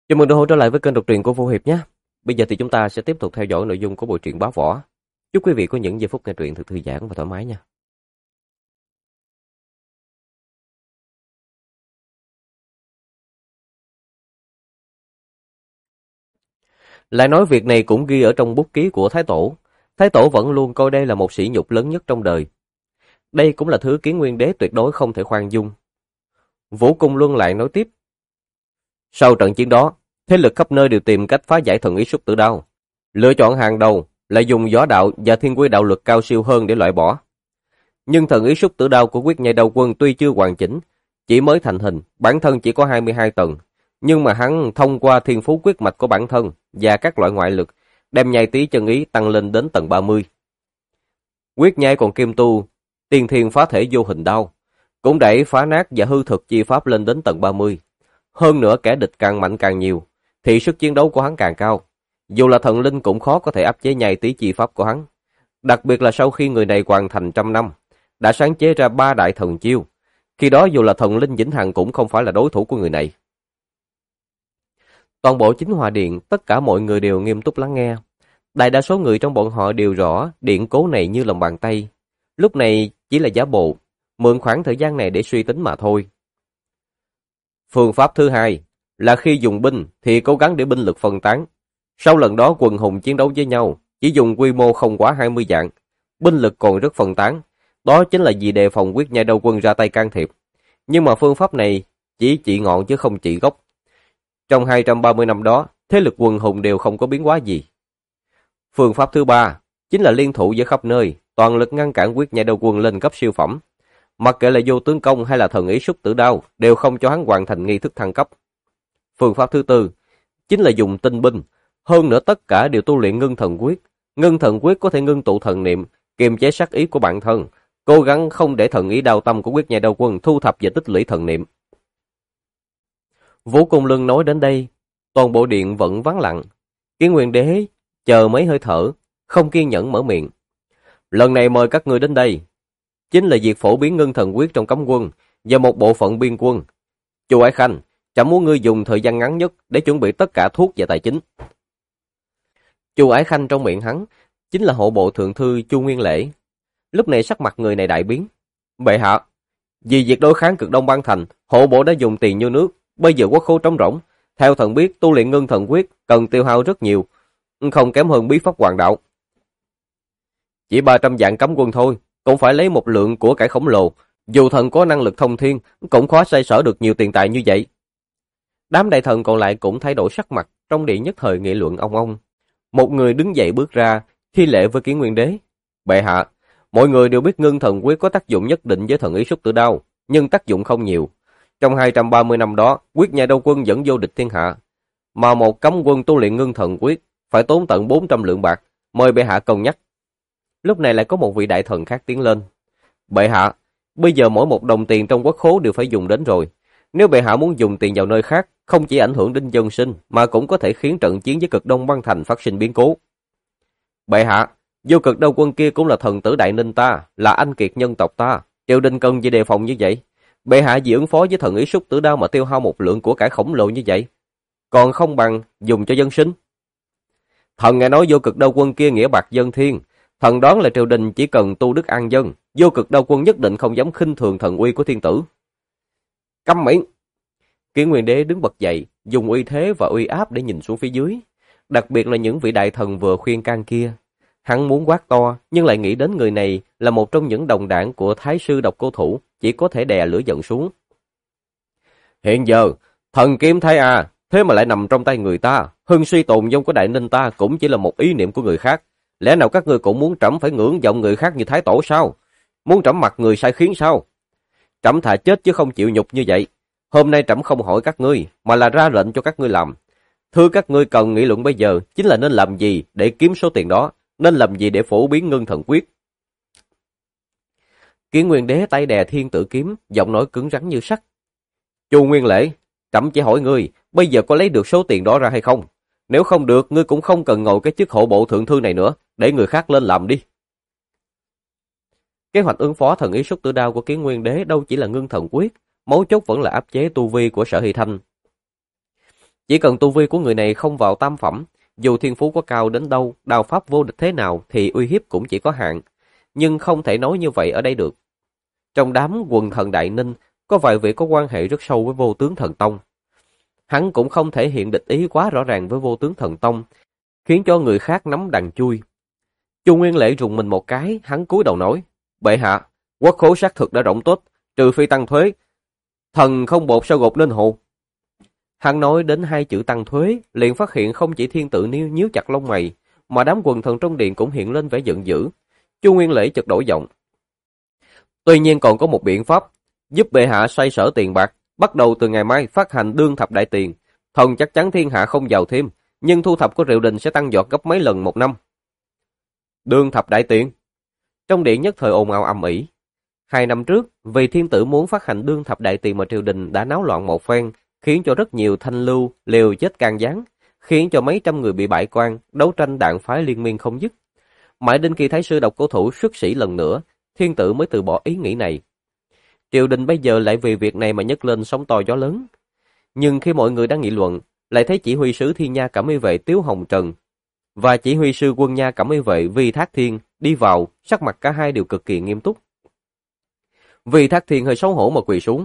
Chào mừng đã hỗ trở lại với kênh độc truyện của Vô Hiệp nhé. Bây giờ thì chúng ta sẽ tiếp tục theo dõi nội dung của bộ truyện Bá Võ. Chúc quý vị có những giây phút nghe truyện thật thư giãn và thoải mái nha. Lại nói việc này cũng ghi ở trong bút ký của Thái Tổ. Thái Tổ vẫn luôn coi đây là một sỉ nhục lớn nhất trong đời. Đây cũng là thứ Kiến Nguyên Đế tuyệt đối không thể khoan dung. Vũ Cung Luân lại nói tiếp. Sau trận chiến đó, thế lực khắp nơi đều tìm cách phá giải thần ý Súc Tử Đao. Lựa chọn hàng đầu là dùng võ đạo và thiên quy đạo lực cao siêu hơn để loại bỏ. Nhưng thần ý Súc Tử Đao của Quyết Nhai Đao Quân tuy chưa hoàn chỉnh, chỉ mới thành hình, bản thân chỉ có 22 tầng, nhưng mà hắn thông qua thiên phú quyết mạch của bản thân và các loại ngoại lực, đem nhai tí chân ý tăng lên đến tầng 30. Quyết Nhai còn kim tu tiên thiên phá thể vô hình đao, cũng đẩy phá nát và hư thực chi pháp lên đến tầng 30. Hơn nữa kẻ địch càng mạnh càng nhiều, thì sức chiến đấu của hắn càng cao. Dù là thần linh cũng khó có thể áp chế nhai tí chi pháp của hắn. Đặc biệt là sau khi người này hoàn thành 100 năm, đã sáng chế ra 3 đại thần chiêu. Khi đó dù là thần linh vĩnh hằng cũng không phải là đối thủ của người này. Toàn bộ Chính Hòa Điện, tất cả mọi người đều nghiêm túc lắng nghe. Đại đa số người trong bọn họ đều rõ điện cố này như lòng bàn tay. Lúc này chỉ là giả bộ, mượn khoảng thời gian này để suy tính mà thôi. Phương pháp thứ hai là khi dùng binh thì cố gắng để binh lực phân tán. Sau lần đó quần hùng chiến đấu với nhau, chỉ dùng quy mô không quá 20 vạn, binh lực còn rất phân tán. Đó chính là vì đề phòng Quyết Nhai Đao Quân ra tay can thiệp. Nhưng mà phương pháp này chỉ trị ngọn chứ không trị gốc. Trong 230 năm đó, thế lực quần hùng đều không có biến hóa gì. Phương pháp thứ ba chính là liên thủ với khắp nơi, toàn lực ngăn cản Quyết Nhai Đao Quân lên cấp siêu phẩm. Mặc kệ là vô tướng công hay là thần ý Súc Tử Đao, đều không cho hắn hoàn thành nghi thức thăng cấp. Phương pháp thứ tư chính là dùng tinh binh, hơn nữa tất cả đều tu luyện ngưng thần quyết. Ngưng thần quyết có thể ngưng tụ thần niệm, kiềm chế sát ý của bản thân, cố gắng không để thần ý đao tâm của Quyết Nhai Đao Quân thu thập và tích lũy thần niệm. Vũ Cung Luân nói đến đây, toàn bộ điện vẫn vắng lặng. Kiến Nguyên Đế chờ mấy hơi thở, không kiên nhẫn mở miệng. Lần này mời các ngươi đến đây, chính là việc phổ biến ngưng thần quyết trong cấm quân và một bộ phận biên quân. Chu Ái Khanh, chẳng muốn ngươi dùng thời gian ngắn nhất để chuẩn bị tất cả thuốc và tài chính. Chu Ái Khanh trong miệng hắn chính là hộ bộ thượng thư Chu Nguyên Lễ. Lúc này sắc mặt người này đại biến. Bệ hạ, vì việc đối kháng Cực Đông Bang Thành, hộ bộ đã dùng tiền như nước, bây giờ quốc khố trống rỗng. Theo thần biết, tu luyện ngưng thần quyết cần tiêu hao rất nhiều, không kém hơn bí pháp hoàng đạo. Chỉ 300 vạn cấm quân thôi, cũng phải lấy một lượng của cải khổng lồ. Dù thần có năng lực thông thiên, cũng khó xoay sở được nhiều tiền tài như vậy. Đám đại thần còn lại cũng thay đổi sắc mặt, trong điện nhất thời nghị luận ong ong. Một người đứng dậy bước ra, thi lễ với Kiến Nguyên Đế. Bệ hạ, mọi người đều biết ngưng thần quyết có tác dụng nhất định với thần ý Súc Tử Đao, nhưng tác dụng không nhiều. Trong 230 năm đó, Quyết Nhai Đao Quân vẫn vô địch thiên hạ, mà một cấm quân tu luyện ngưng thần quyết phải tốn tận 400 lượng bạc, mời bệ hạ cân nhắc. Lúc này lại có một vị đại thần khác tiến lên. Bệ hạ, bây giờ mỗi một đồng tiền trong quốc khố đều phải dùng đến rồi. Nếu bệ hạ muốn dùng tiền vào nơi khác, không chỉ ảnh hưởng đến dân sinh, mà cũng có thể khiến trận chiến với Cực Đông Bang Thành phát sinh biến cố. Bệ hạ, Vô Cực Đao Quân kia cũng là thần tử đại ninh ta, là anh kiệt nhân tộc ta, triều đình cần gì đề phòng như vậy? Bệ hạ vì ứng phó với thần ý Súc Tử Đao mà tiêu hao một lượng của cải khổng lồ như vậy, còn không bằng dùng cho dân sinh. Thần nghe nói Vô Cực Đao Quân kia nghĩa bạc dân thiên, thần đoán là triều đình chỉ cần tu đức an dân, Vô Cực Đao Quân nhất định không dám khinh thường thần uy của thiên tử. Câm miệng! Kiến Nguyên Đế đứng bật dậy, dùng uy thế và uy áp để nhìn xuống phía dưới, đặc biệt là những vị đại thần vừa khuyên can kia. Hắn muốn quát to, nhưng lại nghĩ đến người này là một trong những đồng đảng của Thái sư Độc Cô Thủ, chỉ có thể đè lửa giận xuống. Hiện giờ, thần kiếm Thái A, thế mà lại nằm trong tay người ta, hưng suy tồn vong của đại ninh ta cũng chỉ là một ý niệm của người khác. Lẽ nào các ngươi cũng muốn trẫm phải ngưỡng vọng người khác như Thái Tổ sao? Muốn trẫm mặc người sai khiến sao? Trẫm thà chết chứ không chịu nhục như vậy. Hôm nay trẫm không hỏi các ngươi, mà là ra lệnh cho các ngươi làm. Thưa các ngươi cần nghị luận bây giờ chính là nên làm gì để kiếm số tiền đó, nên làm gì để phổ biến ngưng thần quyết. Kiến Nguyên Đế tay đè thiên tử kiếm, giọng nói cứng rắn như sắt. Chu Nguyên Lễ, trẫm chỉ hỏi ngươi, bây giờ có lấy được số tiền đó ra hay không? Nếu không được, ngươi cũng không cần ngồi cái chức hộ bộ thượng thư này nữa, để người khác lên làm đi. Kế hoạch ứng phó thần ý Súc Tử Đao của Kiến Nguyên Đế đâu chỉ là ngưng thần quyết, mấu chốt vẫn là áp chế tu vi của Sở Hy Thanh. Chỉ cần tu vi của người này không vào tam phẩm, dù thiên phú có cao đến đâu, đao pháp vô địch thế nào thì uy hiếp cũng chỉ có hạn. Nhưng không thể nói như vậy ở đây được. Trong đám quần thần Đại Ninh, có vài vị có quan hệ rất sâu với Vô Tướng Thần Tông. Hắn cũng không thể hiện địch ý quá rõ ràng với Vô Tướng Thần Tông, khiến cho người khác nắm đằng chui. Chu Nguyên Lễ rùng mình một cái, hắn cúi đầu nói, bệ hạ, quốc khố xác thực đã rỗng tốt, trừ phi tăng thuế. Thần không bột sao gột nên hồ. Hắn nói đến hai chữ tăng thuế, liền phát hiện không chỉ thiên tử nhíu chặt lông mày, mà đám quần thần trong điện cũng hiện lên vẻ giận dữ. Chu Nguyên Lễ chợt đổi giọng. Tuy nhiên còn có một biện pháp, giúp bệ hạ xoay sở tiền bạc, bắt đầu từ ngày mai phát hành đương thập đại tiền. Thần chắc chắn thiên hạ không giàu thêm, nhưng thu thập của triều đình sẽ tăng giọt gấp mấy lần một năm. Đương thập đại tiền. Trong điện nhất thời ồn ào ầm ĩ. 2 năm trước, vì thiên tử muốn phát hành đương thập đại tiền mà triều đình đã náo loạn một phen, khiến cho rất nhiều thanh lưu liều chết can gián, khiến cho mấy trăm người bị bại quan, đấu tranh đạn phái liên miên không dứt. Mãi đến khi Thái sư Độc Cô Thủ xuất sĩ lần nữa, thiên tử mới từ bỏ ý nghĩ này. Triều đình bây giờ lại vì việc này mà nhấc lên sóng to gió lớn. Nhưng khi mọi người đang nghị luận, lại thấy chỉ huy sứ Thiên Nha Cẩm Y vệ Tiếu Hồng Trần và chỉ huy sư Quân Nha Cẩm Y vệ Vi Thác Thiên đi vào, sắc mặt cả hai đều cực kỳ nghiêm túc. Vi Thác Thiên hơi xấu hổ mà quỳ xuống.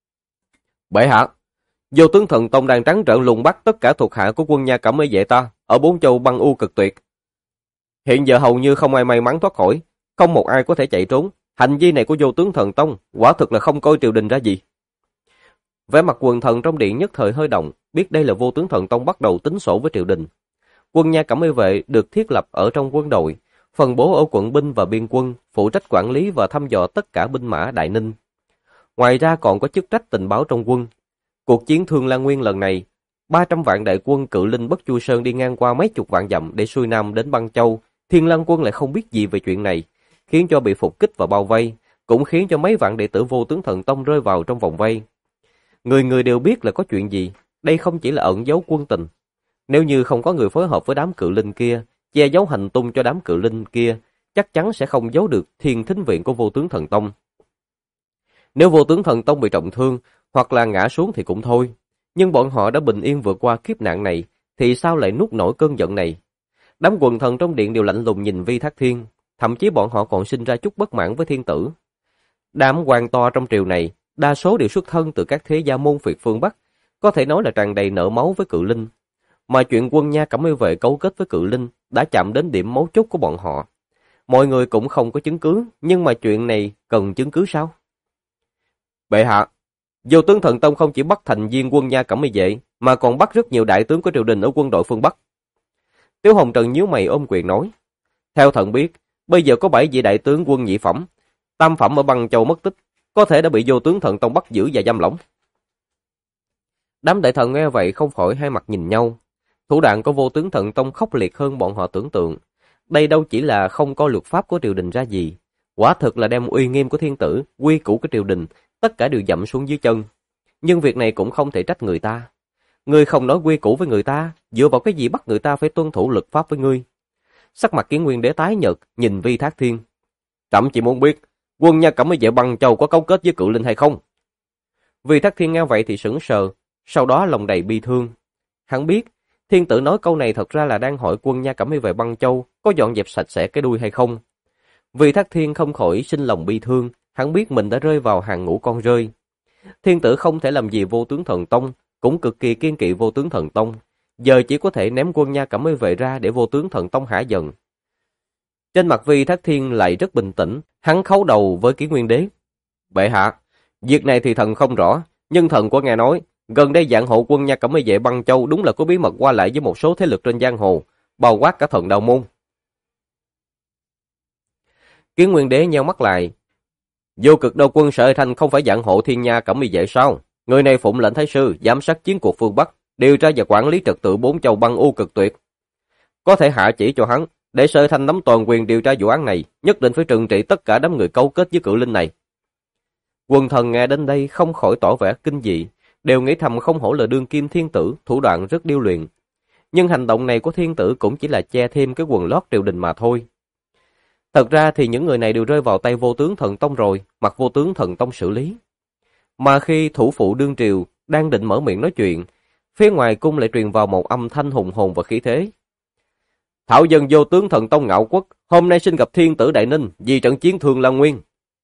Bệ hạ, Vô Tướng Thần Tông đang trắng trợn lùng bắt tất cả thuộc hạ của Quân Nha Cẩm Y vệ ta ở 4 châu băng u cực tuyệt. Hiện giờ hầu như không ai may mắn thoát khỏi, không một ai có thể chạy trốn. Hành vi này của Vô Tướng Thần Tông quả thực là không coi triều đình ra gì. Vẻ mặt quần thần trong điện nhất thời hơi động, biết đây là Vô Tướng Thần Tông bắt đầu tính sổ với triều đình. Quân Nha Cẩm Y vệ được thiết lập ở trong quân đội, phân bố ở quận binh và biên quân, phụ trách quản lý và thăm dò tất cả binh mã Đại Ninh. Ngoài ra còn có chức trách tình báo trong quân. Cuộc chiến Thương Lan Nguyên lần này, 300 vạn đại quân Cự Linh Bất Chu Sơn đi ngang qua mấy chục vạn dặm để xuôi nam đến Băng Châu. Thiên Lan quân lại không biết gì về chuyện này, khiến cho bị phục kích và bao vây, cũng khiến cho mấy vạn đệ tử Vô Tướng Thần Tông rơi vào trong vòng vây. Người người đều biết là có chuyện gì, đây không chỉ là ẩn giấu quân tình. Nếu như không có người phối hợp với đám cự linh kia, che giấu hành tung cho đám cự linh kia, chắc chắn sẽ không giấu được Thiên Thính Viện của Vô Tướng Thần Tông. Nếu Vô Tướng Thần Tông bị trọng thương, hoặc là ngã xuống thì cũng thôi, nhưng bọn họ đã bình yên vượt qua kiếp nạn này, thì sao lại nuốt nổi cơn giận này? Đám quần thần trong điện đều lạnh lùng nhìn Vi Thác Thiên, thậm chí bọn họ còn sinh ra chút bất mãn với thiên tử. Đám quan to trong triều này, đa số đều xuất thân từ các thế gia môn phiệt phương Bắc, có thể nói là tràn đầy nợ máu với cự linh. Mà chuyện Quân Nha Cẩm Y vệ cấu kết với cự linh đã chạm đến điểm mấu chốt của bọn họ. Mọi người cũng không có chứng cứ, nhưng mà chuyện này cần chứng cứ sao? Bệ hạ, Vô Tướng Thần Tông không chỉ bắt thành viên Quân Nha Cẩm Y vệ, mà còn bắt rất nhiều đại tướng của triều đình ở quân đội phương Bắc. Tiếu Hồng Trần nhíu mày ôm quyền nói, theo thần biết, bây giờ có 7 vị đại tướng quân nhị phẩm, tam phẩm ở Băng Châu mất tích, có thể đã bị Vô Tướng Thần Tông bắt giữ và giam lỏng. Đám đại thần nghe vậy không khỏi hai mặt nhìn nhau. Thủ đoạn của Vô Tướng Thần Tông khốc liệt hơn bọn họ tưởng tượng. Đây đâu chỉ là không có luật pháp của triều đình ra gì, quả thực là đem uy nghiêm của thiên tử, quy củ của triều đình, tất cả đều dậm xuống dưới chân. Nhưng việc này cũng không thể trách người ta. Ngươi không nói quy củ với người ta, dựa vào cái gì bắt người ta phải tuân thủ luật pháp với ngươi? Sắc mặt Kiến Nguyên Đế tái nhợt, nhìn Vi Thác Thiên. Trẫm chỉ muốn biết, Quân Nha Cẩm Y vệ Băng Châu có cấu kết với cự linh hay không? Vi Thác Thiên nghe vậy thì sững sờ, sau đó lòng đầy bi thương. Hắn biết, thiên tử nói câu này thật ra là đang hỏi Quân Nha Cẩm Y vệ Băng Châu có dọn dẹp sạch sẽ cái đuôi hay không. Vi Thác Thiên không khỏi sinh lòng bi thương, hắn biết mình đã rơi vào hàng ngũ con rơi. Thiên tử không thể làm gì Vô Tướng Thần Tông, cũng cực kỳ kiên kỵ Vô Tướng Thần Tông, giờ chỉ có thể ném Quân Nha Cẩm Y vệ ra để Vô Tướng Thần Tông hả giận. Trên mặt Vi Thác Thiên lại rất bình tĩnh, hắn khấu đầu với Kiến Nguyên Đế. Bệ hạ, việc này thì thần không rõ, nhưng thần có nghe nói, gần đây dạng hộ Quân Nha Cẩm Y vệ Băng Châu đúng là có bí mật qua lại với một số thế lực trên giang hồ, bao quát cả Thần Đạo Môn. Kiến Nguyên Đế nheo mắt lại. Vô Cực Đao Quân Sở Thanh không phải dạng hộ Thiên Nha Cẩm Y vệ sao? Người này phụng lệnh Thái sư giám sát chiến cuộc phương Bắc, điều tra và quản lý trật tự 4 châu băng u cực tuyệt. Có thể hạ chỉ cho hắn, để Sở Thanh nắm toàn quyền điều tra vụ án này, nhất định phải trừng trị tất cả đám người cấu kết với cự linh này. Quần thần nghe đến đây không khỏi tỏ vẻ kinh dị, đều nghĩ thầm không hổ là đương kim thiên tử, thủ đoạn rất điêu luyện. Nhưng hành động này của thiên tử cũng chỉ là che thêm cái quần lót triều đình mà thôi. Thật ra thì những người này đều rơi vào tay Vô Tướng Thần Tông rồi, mặc Vô Tướng Thần Tông xử lý. Mà khi thủ phụ đương triều đang định mở miệng nói chuyện, Phía ngoài cung lại truyền vào một âm thanh hùng hồn và khí thế. Thảo dân vô tướng thần tông Ngạo Quốc, hôm nay xin gặp thiên tử Đại Ninh vì trận chiến Thương Lan Nguyên.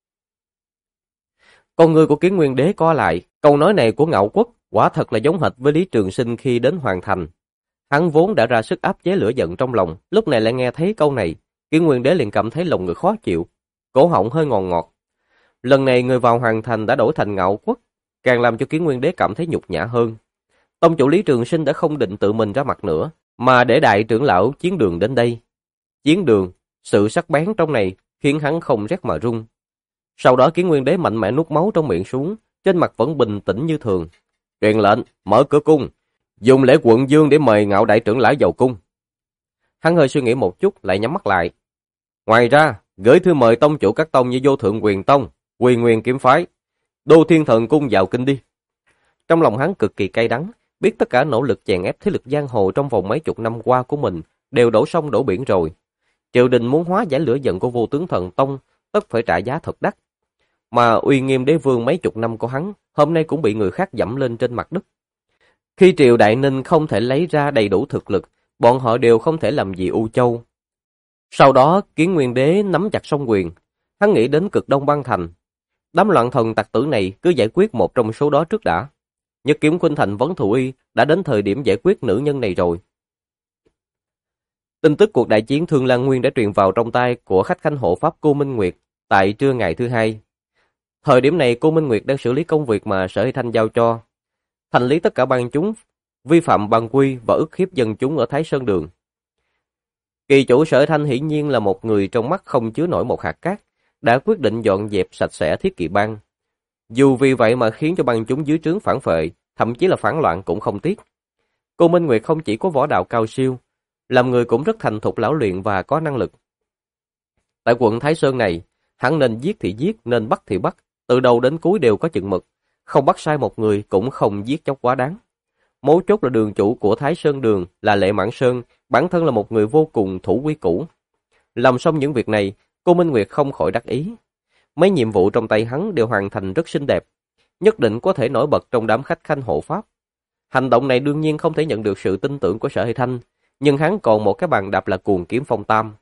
Con người của Kiến Nguyên Đế co lại, câu nói này của Ngạo Quốc quả thật là giống hệt với Lý Trường Sinh khi đến Hoàng Thành. Hắn vốn đã ra sức áp chế lửa giận trong lòng, lúc này lại nghe thấy câu này, Kiến Nguyên Đế liền cảm thấy lòng người khó chịu, cổ họng hơi ngọt ngọt. Lần này người vào Hoàng Thành đã đổi thành Ngạo Quốc, càng làm cho Kiến Nguyên Đế cảm thấy nhục nhã hơn. Tông chủ Lý Trường Sinh đã không định tự mình ra mặt nữa, mà để đại trưởng lão Chiến Đường đến đây. Chiến Đường, sự sắc bén trong này khiến hắn không rét mà run. Sau đó Kiến Nguyên Đế mạnh mẽ nuốt máu trong miệng xuống, trên mặt vẫn bình tĩnh như thường. Truyền lệnh, mở cửa cung, dùng lễ quận dương để mời Ngạo đại trưởng lão vào cung. Hắn hơi suy nghĩ một chút, lại nhắm mắt lại. Ngoài ra, gửi thư mời tông chủ các tông như Vô Thượng Quyền Tông, Quy Nguyên Kiếm Phái, Đô Thiên Thần Cung vào kinh đi. Trong lòng hắn cực kỳ cay đắng, biết tất cả nỗ lực chèn ép thế lực giang hồ trong vòng mấy chục năm qua của mình đều đổ sông đổ biển rồi. Triều đình muốn hóa giải lửa giận của Vô Tướng Thần Tông, tất phải trả giá thật đắt. Mà uy nghiêm đế vương mấy chục năm của hắn, hôm nay cũng bị người khác dẫm lên trên mặt đất. Khi triều Đại Ninh không thể lấy ra đầy đủ thực lực, bọn họ đều không thể làm gì U Châu. Sau đó, Kiến Nguyên Đế nắm chặt song quyền, hắn nghĩ đến Cực Đông Băng Thành. Đám loạn thần tặc tử này cứ giải quyết một trong số đó trước đã. Nhất Kiếm Khuynh Thành Vấn Thù Y đã đến thời điểm giải quyết nữ nhân này rồi. Tin tức cuộc đại chiến Thương Lan Nguyên đã truyền vào trong tay của khách khanh hộ pháp Cô Minh Nguyệt tại trưa ngày thứ hai. Thời điểm này Cô Minh Nguyệt đang xử lý công việc mà Sở Hy Thanh giao cho, thành lý tất cả bang chúng vi phạm bang quy và ức hiếp dân chúng ở Thái Sơn Đường. Kỳ chủ Sở Hy Thanh hiển nhiên là một người trong mắt không chứa nổi một hạt cát, đã quyết định dọn dẹp sạch sẽ Thiết Kỵ bang. Dù vì vậy mà khiến cho bang chúng dưới trướng phản phệ, thậm chí là phản loạn cũng không tiếc. Cô Minh Nguyệt không chỉ có võ đạo cao siêu, làm người cũng rất thành thục lão luyện và có năng lực. Tại quận Thái Sơn này, hắn nên giết thì giết, nên bắt thì bắt, từ đầu đến cuối đều có chừng mực, không bắt sai một người cũng không giết chóc quá đáng. Mấu chốt là đường chủ của Thái Sơn Đường là Lệ Mãn Sơn, bản thân là một người vô cùng thủ quy củ. Làm xong những việc này, cô Minh Nguyệt không khỏi đắc ý. Mấy nhiệm vụ trong tay hắn đều hoàn thành rất xinh đẹp, nhất định có thể nổi bật trong đám khách khanh hộ pháp. Hành động này đương nhiên không thể nhận được sự tin tưởng của Sở Hy Thanh, nhưng hắn còn một cái bàn đạp là Cuồng Kiếm Phong Tam.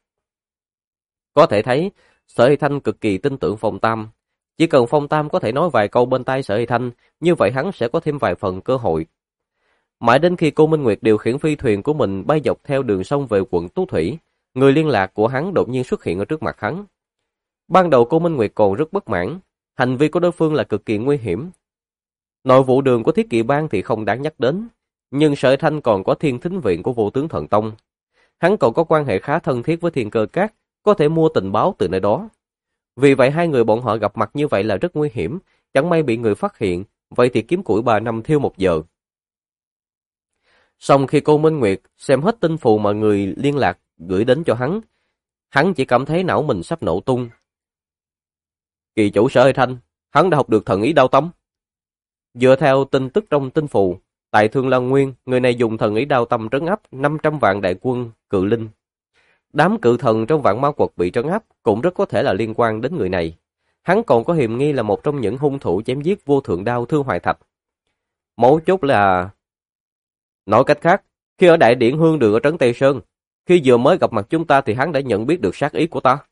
Có thể thấy, Sở Hy Thanh cực kỳ tin tưởng Phong Tam. Chỉ cần Phong Tam có thể nói vài câu bên tai Sở Hy Thanh, như vậy hắn sẽ có thêm vài phần cơ hội. Mãi đến khi cô Minh Nguyệt điều khiển phi thuyền của mình bay dọc theo đường sông về quận Tú Thủy, người liên lạc của hắn đột nhiên xuất hiện ở trước mặt hắn. Ban đầu cô Minh Nguyệt còn rất bất mãn, hành vi của đối phương là cực kỳ nguy hiểm. Nội vụ đường của Thiết Kỵ bang thì không đáng nhắc đến, nhưng Sở Hy Thanh còn có Thiên Thính Viện của Vô Tướng Thần Tông. Hắn còn có quan hệ khá thân thiết với Thiên Cơ Các, có thể mua tình báo từ nơi đó. Vì vậy hai người bọn họ gặp mặt như vậy là rất nguy hiểm, chẳng may bị người phát hiện, vậy thì kiếm củi 3 năm thiêu 1 giờ. Xong khi cô Minh Nguyệt xem hết tin phù mà người liên lạc gửi đến cho hắn chỉ cảm thấy não mình sắp nổ tung. Kỳ chủ Sở Hy Thanh, hắn đã học được thần ý đao tông. Dựa theo tin tức trong tin phù, tại Thương Lan Nguyên, người này dùng thần ý đao tâm trấn áp 500 vạn đại quân cự linh. Đám cự thần trong Vạn Ma Quật bị trấn áp cũng rất có thể là liên quan đến người này. Hắn còn có hiềm nghi là một trong những hung thủ chém giết Vô Thượng Đao Thương Hoài Thạch. Mấu chốt là... Nói cách khác, khi ở Đại Điển Hương Đường ở Trấn Tây Sơn, khi vừa mới gặp mặt chúng ta thì hắn đã nhận biết được sát ý của ta.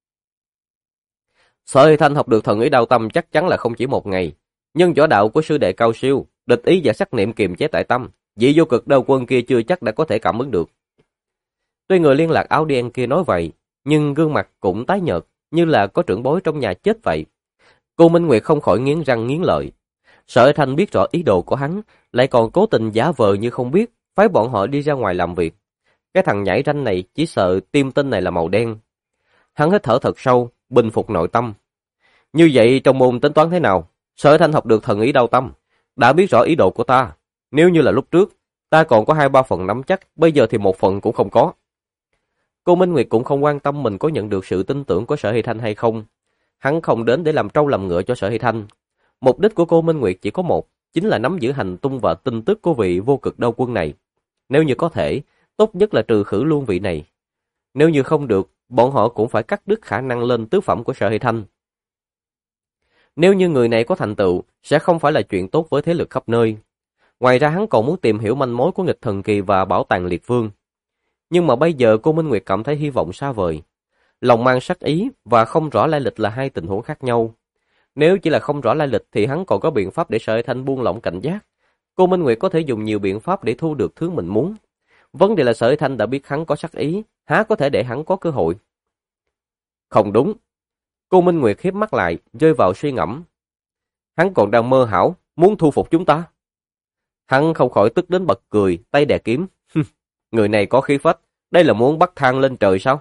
Sở Hy Thanh học được thần ý đao tâm chắc chắn là không chỉ một ngày, nhưng võ đạo của sư đệ cao siêu, địch ý và sắc niệm kiềm chế tại tâm, vị Vô Cực Đao Quân kia chưa chắc đã có thể cảm ứng được. Tuy người liên lạc áo đen kia nói vậy, nhưng gương mặt cũng tái nhợt, như là có trưởng bối trong nhà chết vậy. Cô Minh Nguyệt không khỏi nghiến răng nghiến lợi. Sở Hy Thanh biết rõ ý đồ của hắn, lại còn cố tình giả vờ như không biết, phái bọn họ đi ra ngoài làm việc. Cái thằng nhảy ranh này chỉ sợ tim tên này là màu đen. Hắn hít thở thật sâu, bình phục nội tâm. Như vậy trong môn tính toán thế nào? Sở Hy Thanh học được thần ý đao tâm, đã biết rõ ý đồ của ta. Nếu như là lúc trước, ta còn có 2-3 phần nắm chắc, bây giờ thì 1 phần cũng không có. Cô Minh Nguyệt cũng không quan tâm mình có nhận được sự tin tưởng của Sở Hy Thanh hay không. Hắn không đến để làm trâu làm ngựa cho Sở Hy Thanh. Mục đích của cô Minh Nguyệt chỉ có một, chính là nắm giữ hành tung và tin tức của vị Vô Cực Đao Quân này. Nếu như có thể, tốt nhất là trừ khử luôn vị này. Nếu như không được, bọn họ cũng phải cắt đứt khả năng lên tứ phẩm của Sở Hy Thanh. Nếu như người này có thành tựu, sẽ không phải là chuyện tốt với thế lực khắp nơi. Ngoài ra hắn còn muốn tìm hiểu manh mối của nghịch thần kỳ và bảo tàng liệt vương. Nhưng mà bây giờ cô Minh Nguyệt cảm thấy hy vọng xa vời. Lòng mang sắc ý và không rõ lai lịch là hai tình huống khác nhau. Nếu chỉ là không rõ lai lịch thì hắn còn có biện pháp để Sở Hải Thanh buông lỏng cảnh giác. Cô Minh Nguyệt có thể dùng nhiều biện pháp để thu được thứ mình muốn. Vấn đề là Sở Hải Thanh đã biết hắn có sắc ý, há có thể để hắn có cơ hội. Không đúng. Cô Minh Nguyệt hiếp mắt lại, rơi vào suy ngẫm. Hắn còn đang mơ hão, muốn thu phục chúng ta. Hắn không khỏi tức đến bật cười, tay đè kiếm. Người này có khí phách, đây là muốn bắt thang lên trời sao?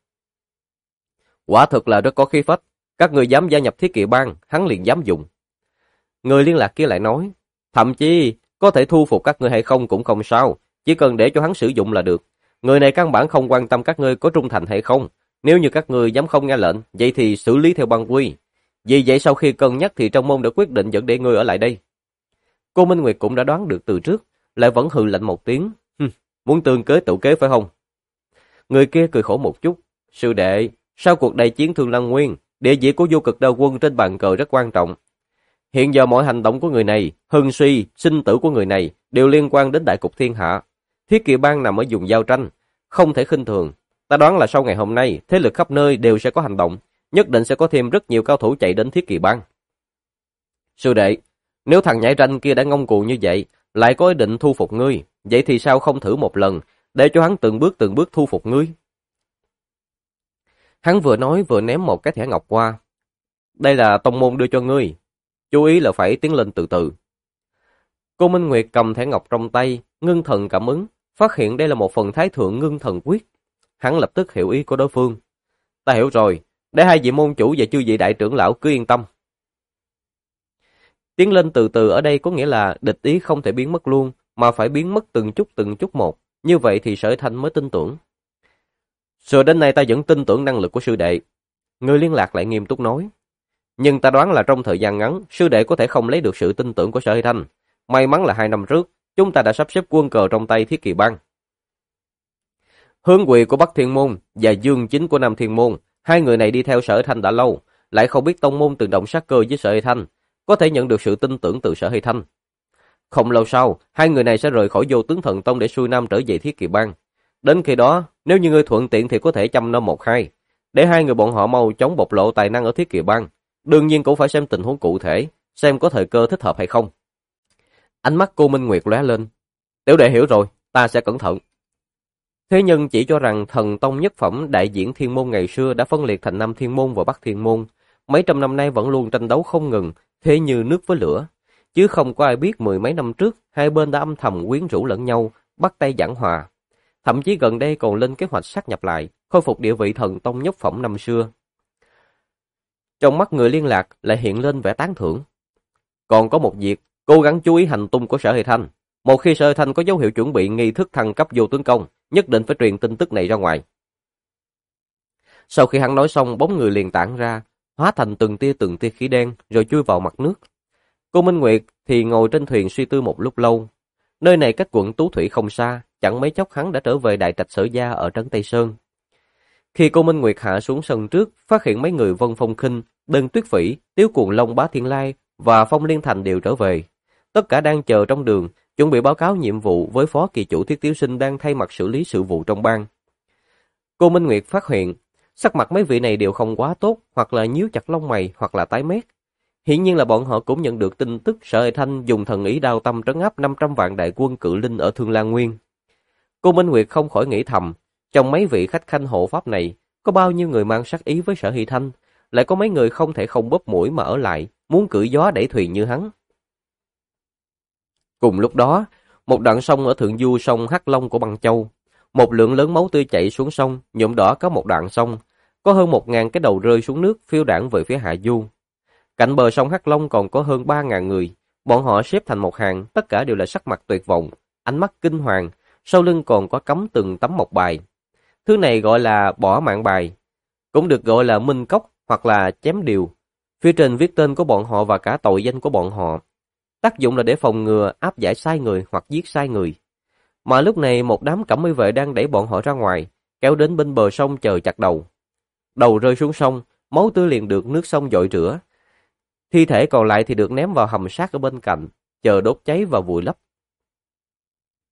Quả thực là rất có khí phách. Các người dám gia nhập Thiết Kỵ Bang, hắn liền dám dùng. Người liên lạc kia lại nói, thậm chí có thể thu phục các ngươi hay không cũng không sao, chỉ cần để cho hắn sử dụng là được. Người này căn bản không quan tâm các ngươi có trung thành hay không. Nếu như các ngươi dám không nghe lệnh, vậy thì xử lý theo bang quy. Vì vậy sau khi cân nhắc thì trong môn đã quyết định dẫn để ngươi ở lại đây. Cô Minh Nguyệt cũng đã đoán được từ trước, lại vẫn hừ lạnh một tiếng. Muốn tương kế tự kế phải không? Người kia cười khổ một chút. Sư đệ, sau cuộc đại chiến Thương Lăng Nguyên, địa vị của vô cực đao quân trên bàn cờ rất quan trọng. Hiện giờ mọi hành động của người này, hưng suy, sinh tử của người này đều liên quan đến đại cục thiên hạ. Thiết Kỵ Bang nằm ở vùng giao tranh, không thể khinh thường. Ta đoán là sau ngày hôm nay, thế lực khắp nơi đều sẽ có hành động, nhất định sẽ có thêm rất nhiều cao thủ chạy đến Thiết Kỵ Bang. Sư đệ, nếu thằng nhãi ranh kia đã ngông cuồng như vậy, lại có ý định thu phục ngươi, vậy thì sao không thử một lần, để cho hắn từng bước thu phục ngươi? Hắn vừa nói vừa ném một cái thẻ ngọc qua. Đây là tông môn đưa cho ngươi, chú ý là phải tiến lên từ từ. Cô Minh Nguyệt cầm thẻ ngọc trong tay, ngưng thần cảm ứng, phát hiện đây là một phần thái thượng ngưng thần quyết. Hắn lập tức hiểu ý của đối phương. Ta hiểu rồi, để hai vị môn chủ và chư vị đại trưởng lão cứ yên tâm. Tiến lên từ từ ở đây có nghĩa là địch ý không thể biến mất luôn, mà phải biến mất từng chút một. Như vậy thì Sở Thanh mới tin tưởng. Rồi đến nay ta vẫn tin tưởng năng lực của sư đệ. Người liên lạc lại nghiêm túc nói. Nhưng ta đoán là trong thời gian ngắn, sư đệ có thể không lấy được sự tin tưởng của Sở Thanh. May mắn là 2 năm trước, chúng ta đã sắp xếp quân cờ trong tay Thiết Kỵ Bang. Hướng Quỳ của Bắc Thiên Môn và Dương Chính của Nam Thiên Môn, hai người này đi theo Sở Thanh đã lâu, lại không biết tông môn từng động sát cơ với Sở Thanh, có thể nhận được sự tin tưởng từ Sở Thanh. Không lâu sau, hai người này sẽ rời khỏi Vô Tướng Thần Tông để xuôi nam trở về Thiết Kỵ Bang. Đến khi đó, nếu như ngươi thuận tiện thì có thể chăm nom một hai, để hai người bọn họ mau chóng bộc lộ tài năng ở Thiết Kỵ Bang. Đương nhiên cũng phải xem tình huống cụ thể, xem có thời cơ thích hợp hay không. Ánh mắt cô Minh Nguyệt lóe lên. Tiểu đệ hiểu rồi, ta sẽ cẩn thận. Thế nhưng chỉ cho rằng thần tông nhất phẩm đại diễn thiên môn ngày xưa đã phân liệt thành Nam Thiên Môn và Bắc Thiên Môn. Mấy trăm năm nay vẫn luôn tranh đấu không ngừng, thế như nước với lửa. Chứ không có ai biết 10 mấy năm trước, hai bên đã âm thầm quyến rũ lẫn nhau, bắt tay giảng hòa. Thậm chí gần đây còn lên kế hoạch sát nhập lại, khôi phục địa vị thần tông nhất phẩm năm xưa. Trong mắt người liên lạc lại hiện lên vẻ tán thưởng. Còn có một việc, cố gắng chú ý hành tung của Sở Hải Thanh. Một khi Sở Hải Thanh có dấu hiệu chuẩn bị nghi thức thăng cấp vô tướng công, nhất định phải truyền tin tức này ra ngoài. Sau khi hắn nói xong, bóng người liền tản ra, hóa thành từng tia khí đen, rồi chui vào mặt nước. Cô Minh Nguyệt thì ngồi trên thuyền suy tư một lúc lâu. Nơi này cách quận Tú Thủy không xa, chẳng mấy chốc hắn đã trở về đại trạch Sở gia ở trấn Tây Sơn. Khi cô Minh Nguyệt hạ xuống sân trước, phát hiện mấy người Vân Phong Khinh, Đơn Tuyết Phỉ, Tiếu Cuồng Long Bá Thiên Lai và Phong Liên Thành đều trở về. Tất cả đang chờ trong đường, chuẩn bị báo cáo nhiệm vụ với phó kỳ chủ Thiết Tiếu Sinh đang thay mặt xử lý sự vụ trong bang. Cô Minh Nguyệt phát hiện, sắc mặt mấy vị này đều không quá tốt, hoặc là nhíu chặt lông mày, hoặc là tái mét. Hiển nhiên là bọn họ cũng nhận được tin tức Sở Hải Thanh dùng thần ý đao tâm trấn áp 500 vạn đại quân cự linh ở Thương Lan Nguyên. Cô Minh Nguyệt không khỏi nghĩ thầm, trong mấy vị khách khanh hộ pháp này, có bao nhiêu người mang sát ý với Sở Hải Thanh, lại có mấy người không thể không bóp mũi mà ở lại, muốn cưỡi gió đẩy thuyền như hắn. Cùng lúc đó, một đoạn sông ở thượng du sông Hắc Long của Băng Châu, một lượng lớn máu tươi chảy xuống sông, nhuộm đỏ có một đoạn sông, có hơn 1000 cái đầu rơi xuống nước phiêu đãng về phía hạ du. Cạnh bờ sông Hắc Long còn có hơn 3000 người, bọn họ xếp thành một hàng, tất cả đều là sắc mặt tuyệt vọng, ánh mắt kinh hoàng, sau lưng còn có cắm từng tấm mộc bài. Thứ này gọi là bỏ mạng bài, cũng được gọi là minh cốc hoặc là chém điều. Phía trên viết tên của bọn họ và cả tội danh của bọn họ. Tác dụng là để phòng ngừa áp giải sai người hoặc giết sai người. Mà lúc này một đám cẩm y vệ đang đẩy bọn họ ra ngoài, kéo đến bên bờ sông chờ chặt đầu. Đầu rơi xuống sông, máu tươi liền được nước sông dội rửa. Thi thể còn lại thì được ném vào hầm sát ở bên cạnh, chờ đốt cháy và vùi lấp.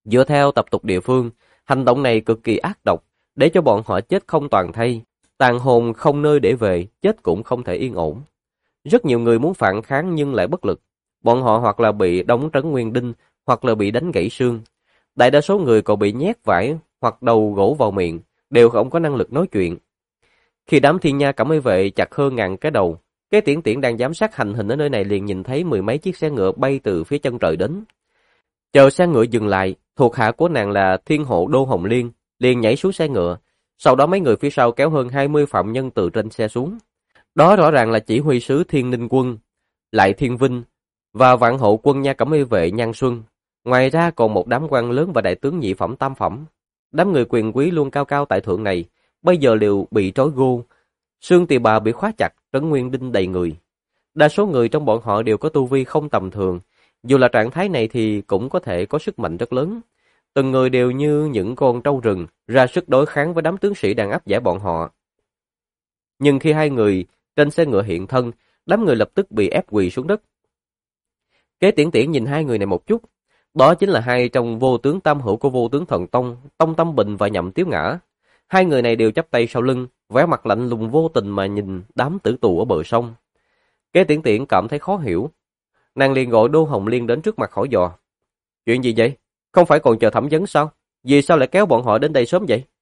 Dựa theo tập tục địa phương, hành động này cực kỳ ác độc, để cho bọn họ chết không toàn thây, tàn hồn không nơi để về, chết cũng không thể yên ổn. Rất nhiều người muốn phản kháng nhưng lại bất lực. Bọn họ hoặc là bị đóng trấn nguyên đinh, hoặc là bị đánh gãy xương. Đại đa số người còn bị nhét vải hoặc đầu gỗ vào miệng, đều không có năng lực nói chuyện. Khi đám thiên nha cẩm y vệ chặt hơn ngàn cái đầu, cái tiễn tiễn đang giám sát hành hình ở nơi này liền nhìn thấy mười mấy chiếc xe ngựa bay từ phía chân trời đến. Chờ xe ngựa dừng lại, thuộc hạ của nàng là Thiên hộ Đô Hồng Liên, liền nhảy xuống xe ngựa. Sau đó mấy người phía sau kéo hơn 20 phạm nhân từ trên xe xuống. Đó rõ ràng là chỉ huy sứ Thiên Ninh Quân, Lại Thiên Vinh và vạn hộ quân nha cẩm y vệ Nhan Xuân. Ngoài ra còn một đám quan lớn và đại tướng nhị phẩm tam phẩm. Đám người quyền quý luôn cao cao tại thượng này, bây giờ đều bị trói gô. Xương tỳ bà bị khóa chặt, trấn nguyên đinh đầy người. Đa số người trong bọn họ đều có tu vi không tầm thường. Dù là trạng thái này thì cũng có thể có sức mạnh rất lớn. Từng người đều như những con trâu rừng, ra sức đối kháng với đám tướng sĩ đang áp giải bọn họ. Nhưng khi hai người trên xe ngựa hiện thân, đám người lập tức bị ép quỳ xuống đất. Kế Tiễn Tiễn nhìn hai người này một chút. Đó chính là hai trong vô tướng tam hữu của vô tướng thần Tông, Tông Tâm Bình và Nhậm Tiếu Ngã. Hai người này đều chắp tay sau lưng, vẻ mặt lạnh lùng vô tình mà nhìn đám tử tù ở bờ sông. Kế Tiễn Tiễn cảm thấy khó hiểu. Nàng liền gọi Đô Hồng Liên đến trước mặt hỏi dò. Chuyện gì vậy? Không phải còn chờ thẩm vấn sao? Vì sao lại kéo bọn họ đến đây sớm vậy?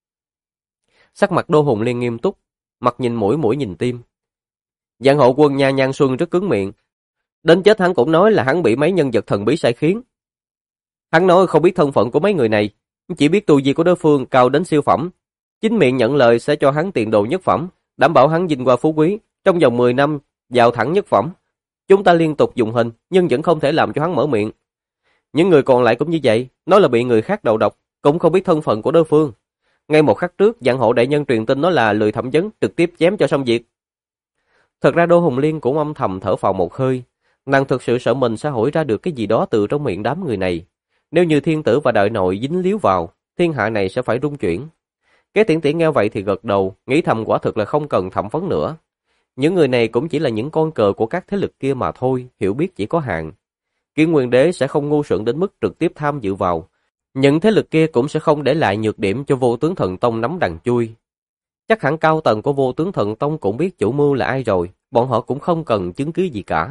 Sắc mặt Đô Hồng Liên nghiêm túc, mặt nhìn mũi mũi nhìn tim. Vạn hộ quân nha Nhan Xuân rất cứng miệng. Đến chết hắn cũng nói là hắn bị mấy nhân vật thần bí sai khiến. Hắn nói không biết thân phận của mấy người này, chỉ biết tu vi của đối phương cao đến siêu phẩm. Chính miệng nhận lời sẽ cho hắn tiền đồ nhất phẩm, đảm bảo hắn vinh qua phú quý, trong vòng 10 năm vào thẳng nhất phẩm. Chúng ta liên tục dùng hình, nhưng vẫn không thể làm cho hắn mở miệng. Những người còn lại cũng như vậy, nói là bị người khác đầu độc, cũng không biết thân phận của đối phương. Ngay một khắc trước, Vạn hộ đại nhân truyền tin nói là lười thẩm vấn, trực tiếp chém cho xong việc. Thật ra Đô Hồng Liên cũng âm thầm thở phào một hơi. Nàng thực sự sợ mình sẽ hỏi ra được cái gì đó từ trong miệng đám người này. Nếu như thiên tử và đại nội dính líu vào, thiên hạ này sẽ phải rung chuyển. Kế Tiễn Tiễn nghe vậy thì gật đầu, nghĩ thầm quả thực là không cần thẩm vấn nữa. Những người này cũng chỉ là những con cờ của các thế lực kia mà thôi, hiểu biết chỉ có hạn. Kiến Nguyên Đế sẽ không ngu xuẩn đến mức trực tiếp tham dự vào. Những thế lực kia cũng sẽ không để lại nhược điểm cho Vô Tướng Thần Tông nắm đằng chui. Chắc hẳn cao tầng của Vô Tướng Thần Tông cũng biết chủ mưu là ai rồi, bọn họ cũng không cần chứng cứ gì cả.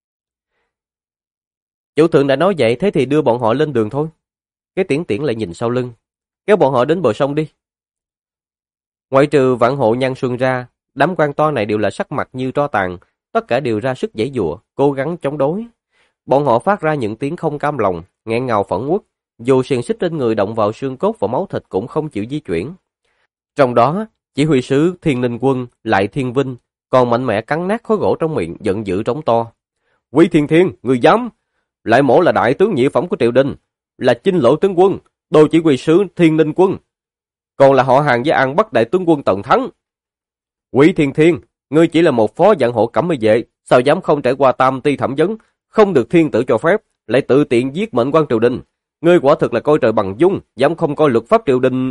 Chủ thượng đã nói vậy, thế thì đưa bọn họ lên đường thôi. Cái Tiễn Tiễn lại nhìn sau lưng. Kéo bọn họ đến bờ sông đi. Ngoại trừ Vạn hộ Nhan Xuân ra, đám quan to này đều là sắc mặt như tro tàn, tất cả đều ra sức giãy giụa, cố gắng chống đối. Bọn họ phát ra những tiếng không cam lòng, nghẹn ngào phẫn uất, dù xiềng xích trên người động vào xương cốt và máu thịt cũng không chịu di chuyển. Trong đó, chỉ huy sứ Thiên Ninh Quân, Lại Thiên Vinh, còn mạnh mẽ cắn nát khối gỗ trong miệng, giận dữ trống to. Quý Thiên Thiên, người dám! Lại Mỗ là đại tướng nhị phẩm của triều đình, là Chinh Lộ tướng quân, Đô chỉ huy sứ Thiên Ninh Quân, còn là họ hàng với An Bắc đại tướng quân Tần Thắng. Quý Thiên Thiên, ngươi chỉ là một phó vạn hộ cẩm y vệ, sao dám không trải qua tam ti thẩm vấn, không được thiên tử cho phép, lại tự tiện giết mệnh quan triều đình. Ngươi quả thực là coi trời bằng dung, dám không coi luật pháp triều đình.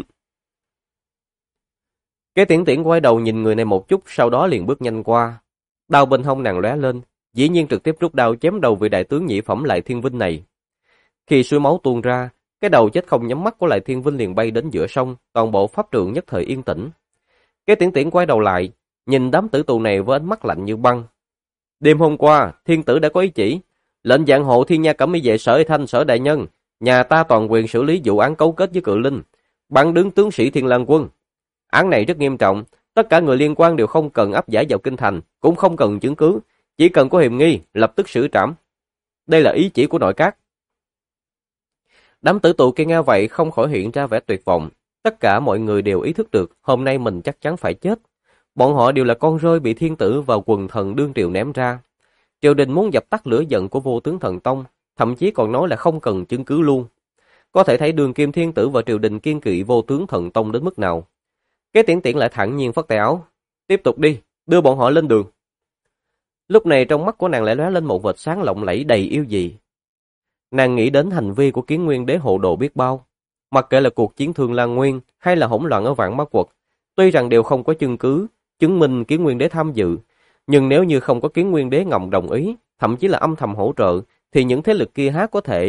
Cái Tiễn Tiễn quay đầu nhìn người này một chút, sau đó liền bước nhanh qua. Đao bên hông nàng lóe lên, dĩ nhiên trực tiếp rút đao chém đầu vị đại tướng nhị phẩm Lại Thiên Vinh này. Khi suối máu tuôn ra, cái đầu chết không nhắm mắt của Lại Thiên Vinh liền bay đến giữa sông, toàn bộ pháp trường nhất thời yên tĩnh. Cái Tiễn Tiễn quay đầu lại, nhìn đám tử tù này với ánh mắt lạnh như băng. Đêm hôm qua, thiên tử đã có ý chỉ, lệnh Vạn hộ Thiên Nha cẩm y vệ Sở Thanh Sở đại nhân, nhà ta toàn quyền xử lý vụ án cấu kết với Cự Linh, bắn đứng tướng sĩ Thiên Lang quân. Án này rất nghiêm trọng, tất cả người liên quan đều không cần áp giải vào kinh thành, cũng không cần chứng cứ, chỉ cần có hiểm nghi, lập tức xử trảm. Đây là ý chỉ của nội các. Đám tử tù kia nghe vậy không khỏi hiện ra vẻ tuyệt vọng. Tất cả mọi người đều ý thức được hôm nay mình chắc chắn phải chết. Bọn họ đều là con rơi bị thiên tử và quần thần đương triều ném ra. Triều đình muốn dập tắt lửa giận của Vô Tướng Thần Tông, thậm chí còn nói là không cần chứng cứ luôn. Có thể thấy đường kim thiên tử và triều đình kiên kỵ Vô Tướng Thần Tông đến mức nào. Cái Tiễn Tiễn lại thản nhiên phất tay áo. Tiếp tục đi, đưa bọn họ lên đường. Lúc này trong mắt của nàng lại lóe lên một vệt sáng lộng lẫy đầy yêu dị. Nàng nghĩ đến hành vi của Kiến Nguyên Đế hồ đồ biết bao. Mặc kệ là cuộc chiến Thương Lan Nguyên hay là hỗn loạn ở Vạn Mã Quật, tuy rằng đều không có chứng cứ chứng minh Kiến Nguyên Đế tham dự, nhưng nếu như không có Kiến Nguyên Đế ngầm đồng ý, thậm chí là âm thầm hỗ trợ, thì những thế lực kia há có thể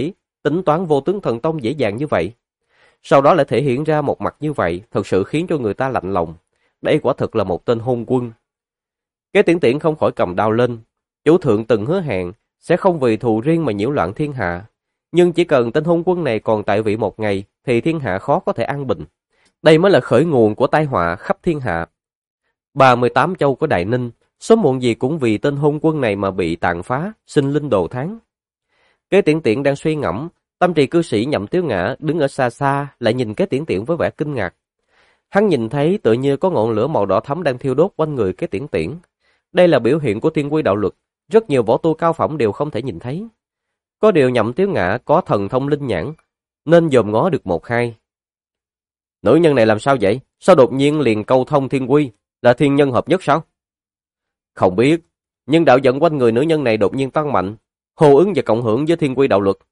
tính toán vô tướng thần tông dễ dàng như vậy. Sau đó lại thể hiện ra một mặt như vậy, thật sự khiến cho người ta lạnh lòng. Đây quả thực là một tên hôn quân. Kế Tiễn Tiễn không khỏi cầm đao lên. Chủ thượng từng hứa hẹn sẽ không vì thù riêng mà nhiễu loạn thiên hạ. Nhưng chỉ cần tên hôn quân này còn tại vị một ngày thì thiên hạ khó có thể an bình. Đây mới là khởi nguồn của tai họa khắp thiên hạ. 38 châu của Đại Ninh, sớm muộn gì cũng vì tên hôn quân này mà bị tàn phá, sinh linh đồ thán. Kế Tiễn Tiễn đang suy ngẫm, tâm trì cư sĩ Nhậm Tiếu Ngã đứng ở xa xa lại nhìn Kế Tiễn Tiễn với vẻ kinh ngạc. Hắn nhìn thấy tựa như có ngọn lửa màu đỏ thẫm đang thiêu đốt quanh người Kế Tiễn Tiễn. Đây là biểu hiện của thiên quy đạo luật, rất nhiều võ tu cao phẩm đều không thể nhìn thấy. Có điều Nhậm Tiếu Ngã có thần thông linh nhãn, nên dòm ngó được một hai. Nữ nhân này làm sao vậy? Sao đột nhiên liền câu thông thiên quy? Là thiên nhân hợp nhất sao? Không biết, nhưng đạo dẫn quanh người nữ nhân này đột nhiên tăng mạnh, hô ứng và cộng hưởng với thiên quy đạo luật.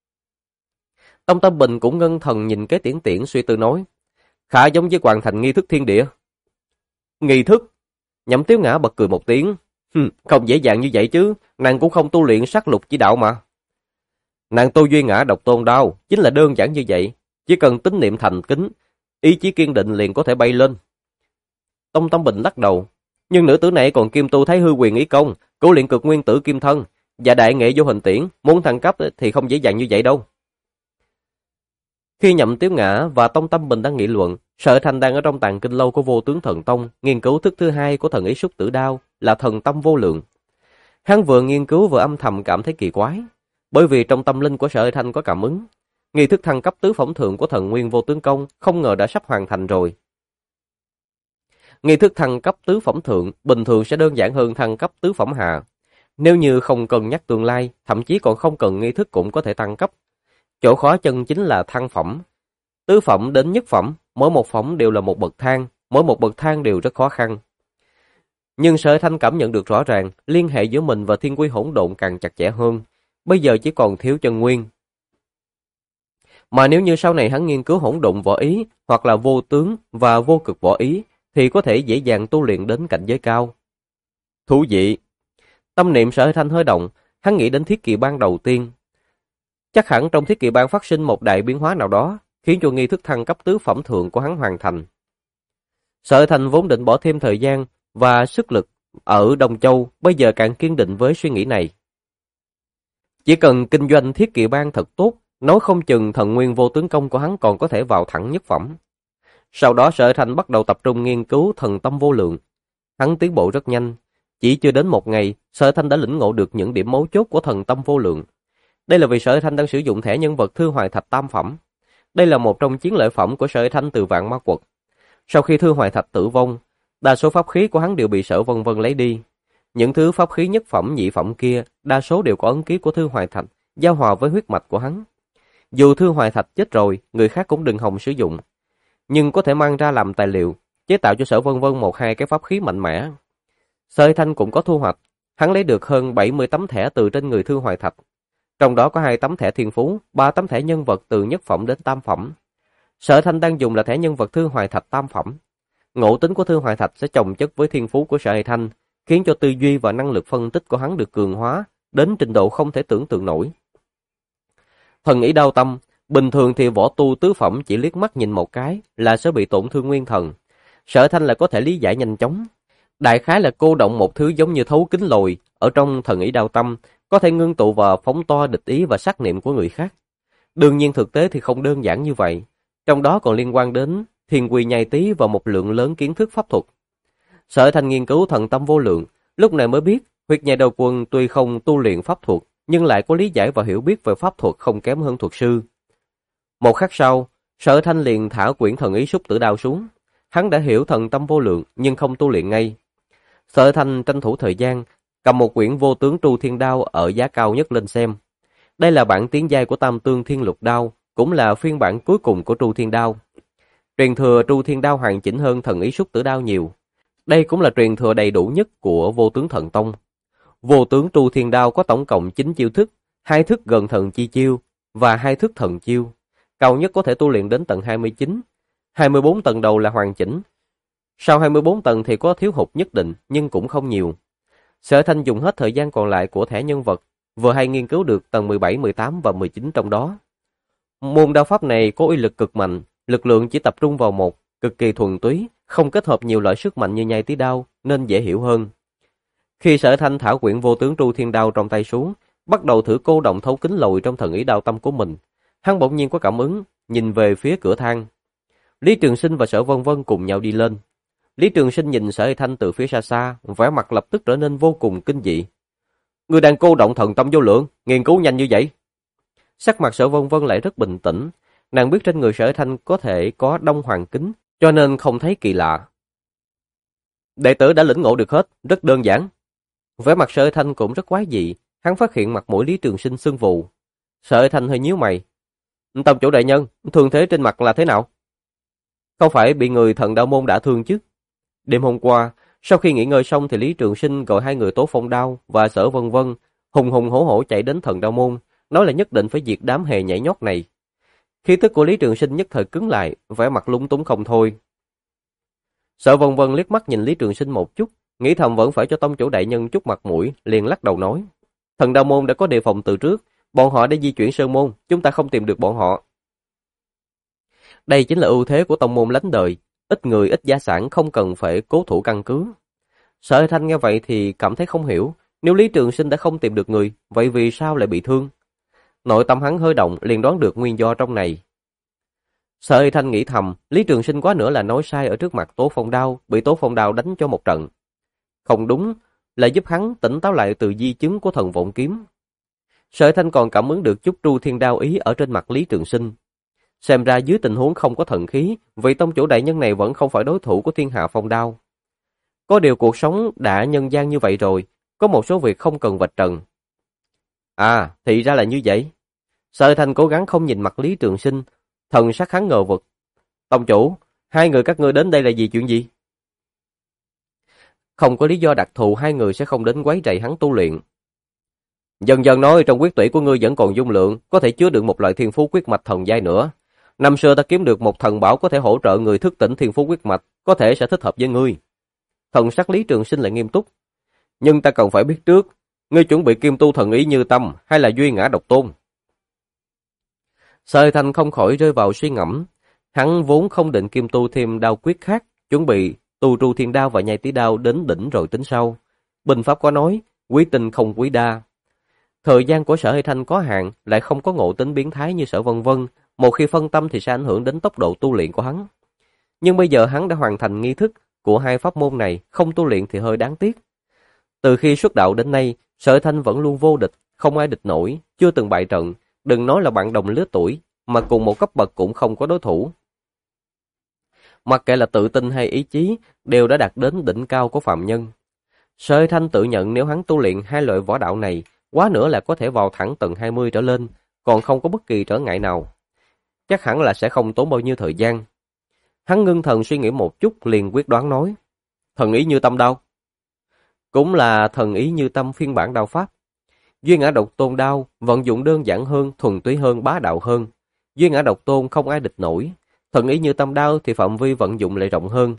Tông Tâm Bình cũng ngân thần nhìn Kế Tiễn Tiễn suy tư nói, khá giống với hoàn thành nghi thức thiên địa. Nghi thức? Nhậm Tiếu Ngã bật cười một tiếng, không dễ dàng như vậy chứ, nàng cũng không tu luyện sát lục chỉ đạo mà. Nàng tu duy ngã độc tôn đao, chính là đơn giản như vậy, chỉ cần tín niệm thành kính, ý chí kiên định liền có thể bay lên. Tông Tâm Bình lắc đầu, nhưng nữ tử này còn kim tu Thái Hư Quyền ý công, cố luyện cực nguyên tử kim thân và đại nghệ vô hình tiễn, muốn thăng cấp thì không dễ dàng như vậy đâu. Khi Nhậm Tiếu Ngã và Tông Tâm Bình đang nghị luận, Sở Thanh đang ở trong tàng kinh lâu của Vô Tướng Thần Tông, nghiên cứu thức thứ hai của thần ý xúc tử đao là thần tâm vô lượng. Hắn vừa nghiên cứu vừa âm thầm cảm thấy kỳ quái, bởi vì trong tâm linh của Sở Thanh có cảm ứng, nghi thức thăng cấp tứ phẩm thượng của thần nguyên vô tướng công không ngờ đã sắp hoàn thành rồi. Nghi thức thăng cấp tứ phẩm thượng bình thường sẽ đơn giản hơn thăng cấp tứ phẩm hạ. Nếu như không cân nhắc tương lai, thậm chí còn không cần nghi thức cũng có thể tăng cấp. Chỗ khó chân chính là thăng phẩm. Tứ phẩm đến nhất phẩm, mỗi một phẩm đều là một bậc thang, mỗi một bậc thang đều rất khó khăn. Nhưng Sở Thanh cảm nhận được rõ ràng, liên hệ giữa mình và thiên quy hỗn độn càng chặt chẽ hơn. Bây giờ chỉ còn thiếu chân nguyên. Mà nếu như sau này hắn nghiên cứu hỗn độn võ ý, hoặc là vô tướng và vô cực võ ý, thì có thể dễ dàng tu luyện đến cảnh giới cao. Thú vị! Tâm niệm Sở Thanh hơi động, hắn nghĩ đến thiết kỵ bang đầu tiên. Chắc hẳn trong thiết kỵ bang phát sinh một đại biến hóa nào đó, khiến cho nghi thức thăng cấp tứ phẩm thượng của hắn hoàn thành. Sở Thanh vốn định bỏ thêm thời gian và sức lực ở Đông Châu, bây giờ càng kiên định với suy nghĩ này. Chỉ cần kinh doanh thiết kỵ bang thật tốt, nói không chừng thần nguyên vô tướng công của hắn còn có thể vào thẳng nhất phẩm. Sau đó Sở Thanh bắt đầu tập trung nghiên cứu thần tâm vô lượng. Hắn tiến bộ rất nhanh, chỉ chưa đến một ngày, Sở Thanh đã lĩnh ngộ được những điểm mấu chốt của thần tâm vô lượng. Đây là vì Sở Thanh đang sử dụng thẻ nhân vật Thư Hoài Thạch tam phẩm. Đây là một trong chiến lợi phẩm của Sở Thanh từ Vạn Ma Quật. Sau khi Thư Hoài Thạch tử vong, đa số pháp khí của hắn đều bị Sở Vân Vân lấy đi. Những thứ pháp khí nhất phẩm nhị phẩm kia, đa số đều có ấn ký của Thư Hoài Thạch, giao hòa với huyết mạch của hắn. Dù Thư Hoài Thạch chết rồi, người khác cũng đừng hòng sử dụng, nhưng có thể mang ra làm tài liệu, chế tạo cho Sở Vân Vân một hai cái pháp khí mạnh mẽ. Sở Thanh cũng có thu hoạch, hắn lấy được hơn 70 tấm thẻ từ trên người Thư Hoài Thạch. Trong đó có 2 tấm thẻ thiên phú, 3 tấm thẻ nhân vật từ nhất phẩm đến tam phẩm. Sở Thanh đang dùng là thẻ nhân vật Thư Hoài Thạch tam phẩm. Ngộ tính của Thư Hoài Thạch sẽ chồng chất với thiên phú của Sở Thanh, khiến cho tư duy và năng lực phân tích của hắn được cường hóa đến trình độ không thể tưởng tượng nổi. Thần ý đao tâm, bình thường thì võ tu tứ phẩm chỉ liếc mắt nhìn một cái là sẽ bị tổn thương nguyên thần. Sở Thanh là có thể lý giải nhanh chóng. Đại khái là cô động một thứ giống như thấu kính lồi ở trong thần ý đao tâm, có thể ngưng tụ và phóng to địch ý và sát niệm của người khác. Đương nhiên thực tế thì không đơn giản như vậy, trong đó còn liên quan đến thiên quy nhai tí và một lượng lớn kiến thức pháp thuật. Sở Thanh nghiên cứu thần tâm vô lượng, lúc này mới biết Huyết Nhai Đầu Quân tuy không tu luyện pháp thuật, nhưng lại có lý giải và hiểu biết về pháp thuật không kém hơn thuật sư. Một khắc sau, Sở Thanh liền thả quyển thần ý xúc tử đao xuống. Hắn đã hiểu thần tâm vô lượng nhưng không tu luyện ngay. Sở Thanh tranh thủ thời gian, cầm một quyển vô tướng Tru Thiên Đao ở giá cao nhất lên xem. Đây là bản tiến giai của Tam Tương Thiên Lục Đao, cũng là phiên bản cuối cùng của Tru Thiên Đao. Truyền thừa Tru Thiên Đao hoàn chỉnh hơn thần ý xúc tử đao nhiều. Đây cũng là truyền thừa đầy đủ nhất của Vô Tướng Thần Tông. Vô tướng Tru Thiên Đao có tổng cộng 9 chiêu thức, 2 thức gần thần chi chiêu và 2 thức thần chiêu. Cao nhất có thể tu luyện đến tận 29. 24 tầng đầu là hoàn chỉnh. Sau 24 tầng thì có thiếu hụt nhất định, nhưng cũng không nhiều. Sở Thanh dùng hết thời gian còn lại của thẻ nhân vật vừa hay nghiên cứu được tầng 17, 18 và 19 trong đó. Môn đao pháp này có uy lực cực mạnh, lực lượng chỉ tập trung vào một, cực kỳ thuần túy, không kết hợp nhiều loại sức mạnh như nhai tí đao nên dễ hiểu hơn. Khi Sở Thanh thả quyển vô tướng Tru Thiên Đao trong tay xuống, bắt đầu thử cô động thấu kính lồi trong thần ý đao tâm của mình, hắn bỗng nhiên có cảm ứng, nhìn về phía cửa thang. Lý Trường Sinh và Sở Vân Vân cùng nhau đi lên. Lý Trường Sinh nhìn Sở Thanh từ phía xa xa, vẻ mặt lập tức trở nên vô cùng kinh dị. Ngươi đang cô động thần tâm vô lượng, nghiên cứu nhanh như vậy. Sắc mặt Sở Vân Vân lại rất bình tĩnh, nàng biết trên người Sở Thanh có thể có đông hoàng kính, cho nên không thấy kỳ lạ. Đệ tử đã lĩnh ngộ được hết, rất đơn giản. Vẻ mặt Sở Thanh cũng rất quái dị, hắn phát hiện mặt mũi Lý Trường Sinh sưng vù. Sở Thanh hơi nhíu mày. Tông chủ đại nhân, thương thế trên mặt là thế nào? Không phải bị người thần đạo môn đả thương chứ? Đêm hôm qua, sau khi nghỉ ngơi xong thì Lý Trường Sinh gọi hai người Tố Phong Đao và Sở Vân Vân hùng hùng hổ hổ chạy đến thần đạo môn, nói là nhất định phải diệt đám hề nhảy nhót này. Khí tức của Lý Trường Sinh nhất thời cứng lại, vẻ mặt lúng túng không thôi. Sở Vân Vân liếc mắt nhìn Lý Trường Sinh một chút, nghĩ thầm vẫn phải cho tông chủ đại nhân chút mặt mũi, liền lắc đầu nói: Thần đạo môn đã có đề phòng từ trước, bọn họ đã di chuyển sơn môn, chúng ta không tìm được bọn họ. Đây chính là ưu thế của tông môn lánh đời, ít người ít gia sản, không cần phải cố thủ căn cứ. Sở Thanh nghe vậy thì cảm thấy không hiểu, nếu Lý Trường Sinh đã không tìm được người, vậy vì sao lại bị thương? Nội tâm hắn hơi động, liền đoán được nguyên do trong này. Sở Thanh nghĩ thầm, Lý Trường Sinh quá nữa là nói sai ở trước mặt Tố Phong Đao, bị Tố Phong Đao đánh cho một trận. Không đúng, là giúp hắn tỉnh táo lại từ di chứng của thần vọng kiếm. Sở Thanh còn cảm ứng được chút Tru Thiên Đao ý ở trên mặt Lý Trường Sinh. Xem ra dưới tình huống không có thần khí, vị tông chủ đại nhân này vẫn không phải đối thủ của Thiên Hạ Phong Đao. Có điều cuộc sống đã nhân gian như vậy rồi, có một số việc không cần vạch trần. À, thì ra là như vậy. Sở Thanh cố gắng không nhìn mặt Lý Trường Sinh, thần sắc hắn ngờ vực. Tông chủ, hai người các ngươi đến đây là vì chuyện gì? Không có lý do đặc thù hai người sẽ không đến quấy rầy hắn tu luyện. Dần dần nói trong quyết tủy của ngươi vẫn còn dung lượng, có thể chứa được một loại thiên phú quyết mạch thần giai nữa. Năm xưa ta kiếm được một thần bảo có thể hỗ trợ người thức tỉnh thiên phú quyết mạch, có thể sẽ thích hợp với ngươi. Thần sắc Lý Trường Sinh lại nghiêm túc. Nhưng ta cần phải biết trước, ngươi chuẩn bị kim tu thần ý như tâm hay là duy ngã độc tôn? Sở Thanh không khỏi rơi vào suy ngẫm. Hắn vốn không định kim tu thêm đao quyết khác, chuẩn bị tu Tru Thiên Đao và nhai tí đao đến đỉnh rồi tính sau. Bình pháp có nói, quý tinh không quý đa. Thời gian của Sở Thanh có hạn, lại không có ngộ tính biến thái như Sở Vân Vân, một khi phân tâm thì sẽ ảnh hưởng đến tốc độ tu luyện của hắn. Nhưng bây giờ hắn đã hoàn thành nghi thức của hai pháp môn này, không tu luyện thì hơi đáng tiếc. Từ khi xuất đạo đến nay, Sở Thanh vẫn luôn vô địch, không ai địch nổi, chưa từng bại trận, đừng nói là bạn đồng lứa tuổi, mà cùng một cấp bậc cũng không có đối thủ. Mặc kệ là tự tin hay ý chí, đều đã đạt đến đỉnh cao của phàm nhân. Sở Thanh tự nhận nếu hắn tu luyện hai loại võ đạo này, quá nữa là có thể vào thẳng tầng 20 trở lên, còn không có bất kỳ trở ngại nào. Chắc hẳn là sẽ không tốn bao nhiêu thời gian. Hắn ngưng thần suy nghĩ một chút liền quyết đoán nói. Thần ý như tâm đao. Cũng là thần ý như tâm phiên bản đao pháp. Duy ngã độc tôn đao, vận dụng đơn giản hơn, thuần túy hơn, bá đạo hơn. Duy ngã độc tôn không ai địch nổi. Thần ý như tâm đao thì phạm vi vận dụng lại rộng hơn.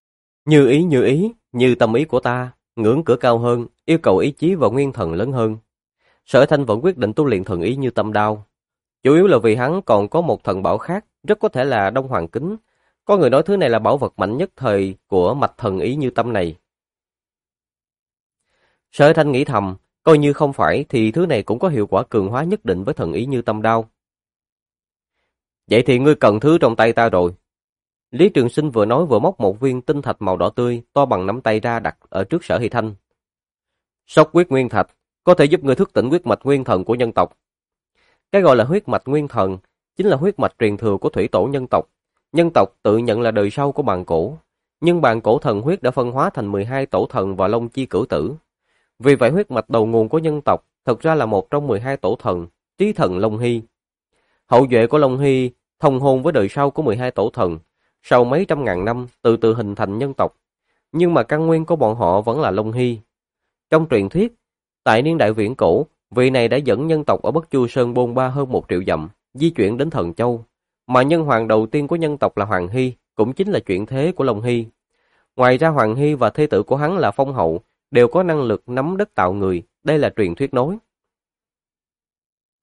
Như tâm ý của ta, ngưỡng cửa cao hơn, yêu cầu ý chí và nguyên thần lớn hơn. Sở Thanh vẫn quyết định tu luyện thần ý như tâm đao. Chủ yếu là vì hắn còn có một thần bảo khác, rất có thể là Đông Hoàng Kính. Có người nói thứ này là bảo vật mạnh nhất thời của mạch thần ý như tâm này. Sở Thanh nghĩ thầm, coi như không phải thì thứ này cũng có hiệu quả cường hóa nhất định với thần ý như tâm đao. Vậy thì ngươi cần thứ trong tay ta rồi. Lý Trường Sinh vừa nói vừa móc một viên tinh thạch màu đỏ tươi, to bằng nắm tay ra đặt ở trước Sở Hy Thanh. Sóc huyết nguyên thạch, có thể giúp ngươi thức tỉnh huyết mạch nguyên thần của nhân tộc. Cái gọi là huyết mạch nguyên thần, chính là huyết mạch truyền thừa của thủy tổ nhân tộc. Nhân tộc tự nhận là đời sau của bàn cổ, nhưng bàn cổ thần huyết đã phân hóa thành 12 tổ thần và Long Chi Cửu Tử. Vì vậy huyết mạch đầu nguồn của nhân tộc thật ra là một trong 12 tổ thần, trí thần Long Hy. Hậu duệ của Long Hy thông hôn với đời sau của 12 tổ thần, sau mấy trăm ngàn năm từ từ hình thành nhân tộc, nhưng mà căn nguyên của bọn họ vẫn là Long Hy. Trong truyền thuyết, tại niên đại viễn cổ, vị này đã dẫn nhân tộc ở Bất Chu Sơn bôn ba hơn 1 triệu dặm, di chuyển đến Thần Châu, mà nhân hoàng đầu tiên của nhân tộc là Hoàng Hy, cũng chính là chuyển thế của Long Hy. Ngoài ra Hoàng Hy và thê tử của hắn là Phong Hậu đều có năng lực nắm đất tạo người, đây là truyền thuyết nói.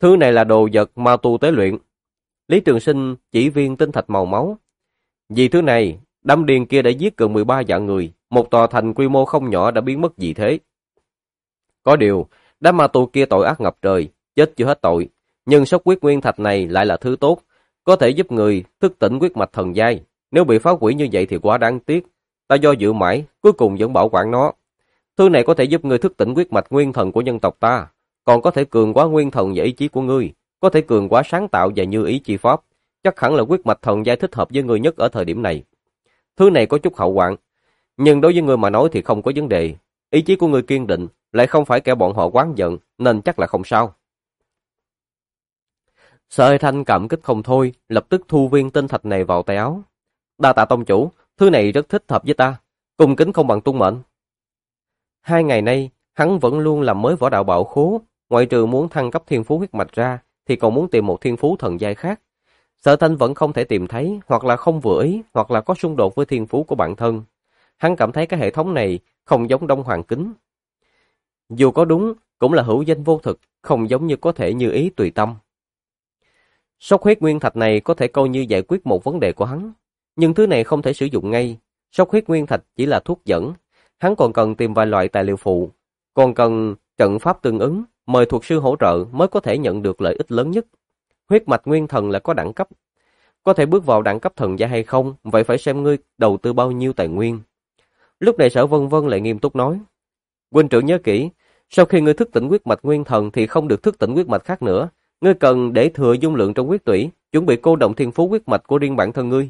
Thứ này là đồ vật ma tu tế luyện. Lý Trường Sinh chỉ viên tinh thạch màu máu. Vì thứ này, đám điên kia đã giết gần 13 vạn người, một tòa thành quy mô không nhỏ đã biến mất vì thế. Có điều, đám ma tu kia tội ác ngập trời, chết chưa hết tội, nhưng sốc huyết nguyên thạch này lại là thứ tốt, có thể giúp người thức tỉnh huyết mạch thần giai. Nếu bị phá hủy như vậy thì quá đáng tiếc. Ta do dự mãi, cuối cùng vẫn bảo quản nó. Thứ này có thể giúp người thức tỉnh huyết mạch nguyên thần của nhân tộc ta, còn có thể cường hóa nguyên thần và ý chí của ngươi, có thể cường hóa sáng tạo và như ý chi pháp. Chắc hẳn là huyết mạch thần giai thích hợp với ngươi nhất ở thời điểm này. Thứ này có chút hậu hoạn, nhưng đối với ngươi mà nói thì không có vấn đề. Ý chí của ngươi kiên định, lại không phải kẻ bọn họ oán giận, nên chắc là không sao. Sở Thanh cảm kích không thôi, lập tức thu viên tinh thạch này vào tay áo. Đa tạ tông chủ, thứ này rất thích hợp với ta, cung kính không bằng tuân mệnh. 2 ngày nay, hắn vẫn luôn làm mới võ đạo bảo khố, ngoại trừ muốn thăng cấp thiên phú huyết mạch ra, thì còn muốn tìm một thiên phú thần giai khác. Sở Thanh vẫn không thể tìm thấy, hoặc là không vừa ý, hoặc là có xung đột với thiên phú của bản thân. Hắn cảm thấy cái hệ thống này không giống Đông Hoàng Kính. Dù có đúng, cũng là hữu danh vô thực, không giống như có thể như ý tùy tâm. Sốc huyết nguyên thạch này có thể coi như giải quyết một vấn đề của hắn, nhưng thứ này không thể sử dụng ngay. Sốc huyết nguyên thạch chỉ là thuốc dẫn, hắn còn cần tìm vài loại tài liệu phụ, còn cần trận pháp tương ứng, mời thuật sư hỗ trợ mới có thể nhận được lợi ích lớn nhất. Huyết mạch nguyên thần là có đẳng cấp, có thể bước vào đẳng cấp thần gia hay không, vậy phải xem ngươi đầu tư bao nhiêu tài nguyên. Lúc này Sở Vân Vân lại nghiêm túc nói, huynh trưởng nhớ kỹ, sau khi ngươi thức tỉnh huyết mạch nguyên thần thì không được thức tỉnh huyết mạch khác nữa, ngươi cần để thừa dung lượng trong huyết tủy, chuẩn bị cô động thiên phú huyết mạch của riêng bản thân ngươi.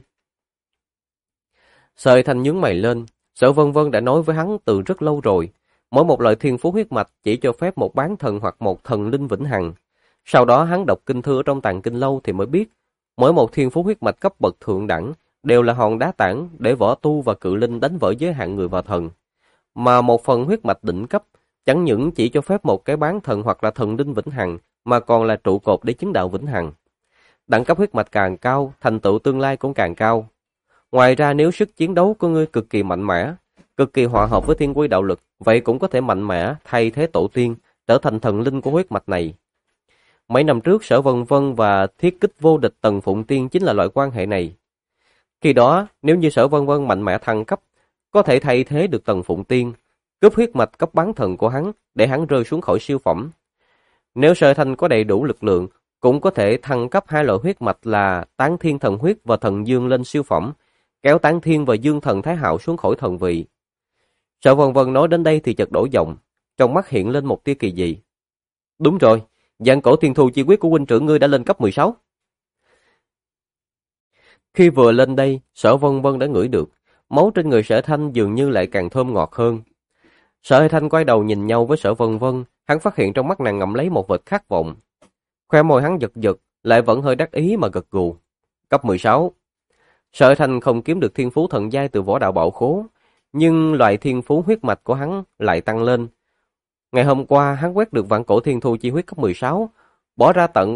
Sợi Thanh nhướng mày lên, Sở Vân Vân đã nói với hắn từ rất lâu rồi, mỗi một loại thiên phú huyết mạch chỉ cho phép một bán thần hoặc một thần linh vĩnh hằng. Sau đó hắn đọc kinh thư ở trong tàng kinh lâu thì mới biết, mỗi một thiên phú huyết mạch cấp bậc thượng đẳng đều là hòn đá tảng để võ tu và cự linh đánh vỡ giới hạn người và thần. Mà một phần huyết mạch đỉnh cấp chẳng những chỉ cho phép một cái bán thần hoặc là thần linh vĩnh hằng, mà còn là trụ cột để chứng đạo vĩnh hằng. Đẳng cấp huyết mạch càng cao, thành tựu tương lai cũng càng cao. Ngoài ra nếu sức chiến đấu của ngươi cực kỳ mạnh mẽ, cực kỳ hòa hợp với thiên quy đạo lực, vậy cũng có thể mạnh mẽ thay thế tổ tiên, trở thành thần linh của huyết mạch này. Mấy năm trước Sở Vân Vân và thiết kích vô địch Tần Phụng Tiên chính là loại quan hệ này. Khi đó, nếu như Sở Vân Vân mạnh mẽ thăng cấp, có thể thay thế được Tần Phụng Tiên, cướp huyết mạch cấp bán thần của hắn, để hắn rơi xuống khỏi siêu phẩm. Nếu Sở Thanh có đầy đủ lực lượng, cũng có thể thăng cấp 2 loại huyết mạch là Tán Thiên Thần Huyết và Thần Dương lên siêu phẩm, kéo Tán Thiên và Dương Thần Thái Hạo xuống khỏi thần vị. Sở Vân Vân nói đến đây thì chợt đổi giọng, trong mắt hiện lên một tia kỳ dị. Đúng rồi, Vạn Cổ Thiên Thu chi quyết của huynh trưởng ngươi đã lên cấp 16. Khi vừa lên đây, Sở Vân Vân đã ngửi được, máu trên người Sở Thanh dường như lại càng thơm ngọt hơn. Sở Thanh quay đầu nhìn nhau với Sở Vân Vân, hắn phát hiện trong mắt nàng ngậm lấy một vệt khát vọng. Khoe môi hắn giật giật, lại vẫn hơi đắc ý mà gật gù. Cấp 16. Sở Thanh không kiếm được thiên phú thần giai từ võ đạo bảo khố, nhưng loại thiên phú huyết mạch của hắn lại tăng lên. Ngày hôm qua hắn quét được Vạn Cổ Thiên Thu chi huyết cấp 16, bỏ ra tận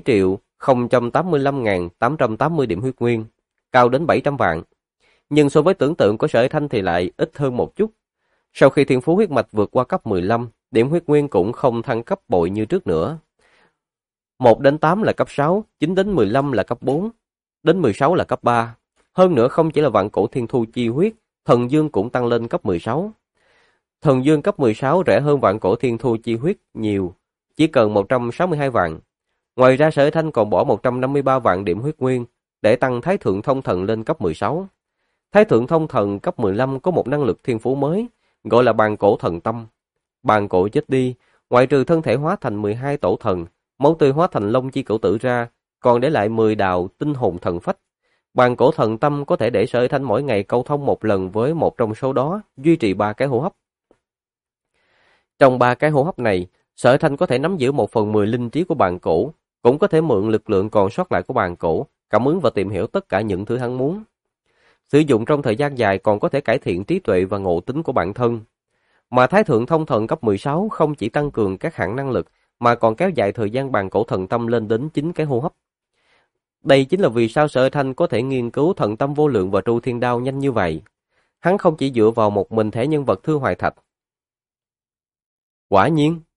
7.085.880 điểm huyết nguyên, cao đến 700 vạn. Nhưng so với tưởng tượng của Sở Thanh thì lại ít hơn một chút. Sau khi thiên phú huyết mạch vượt qua cấp 15, điểm huyết nguyên cũng không thăng cấp bội như trước nữa. 1 đến 8 là cấp 6, 9 đến 15 là cấp 4, đến 16 là cấp 3. Hơn nữa không chỉ là Vạn Cổ Thiên Thu chi huyết, Thần Dương cũng tăng lên cấp 16. Thần Dương cấp 16 rẻ hơn Vạn Cổ Thiên Thu chi huyết nhiều, chỉ cần 162 vạn. Ngoài ra Sở Thanh còn bỏ 153 vạn điểm huyết nguyên để tăng Thái Thượng Thông Thần lên cấp 16. Thái Thượng Thông Thần cấp 15 có một năng lực thiên phú mới, gọi là Bàn Cổ Thần Tâm. Bàn cổ chết đi, ngoại trừ thân thể hóa thành 12 tổ thần, máu tươi hóa thành Long Chi Cửu Tử ra, còn để lại 10 đạo tinh hồn thần phách. Bàn Cổ Thần Tâm có thể để Sở Thanh mỗi ngày câu thông một lần với một trong số đó, duy trì 3 cái hô hấp. Trong 3 cái hô hấp này, Sở Thanh có thể nắm giữ 1/10 linh trí của bàn cổ, cũng có thể mượn lực lượng còn sót lại của bàn cổ, cảm ứng và tìm hiểu tất cả những thứ hắn muốn. Sử dụng trong thời gian dài còn có thể cải thiện trí tuệ và ngộ tính của bản thân. Mà Thái Thượng Thông Thần cấp 16 không chỉ tăng cường các hạng năng lực, mà còn kéo dài thời gian bàn cổ thần tâm lên đến 9 cái hô hấp. Đây chính là vì sao Sở Thanh có thể nghiên cứu thần tâm vô lượng và tru thiên đao nhanh như vậy. Hắn không chỉ dựa vào một mình thể nhân vật Thư Hoài Thạch. Quả nhiên,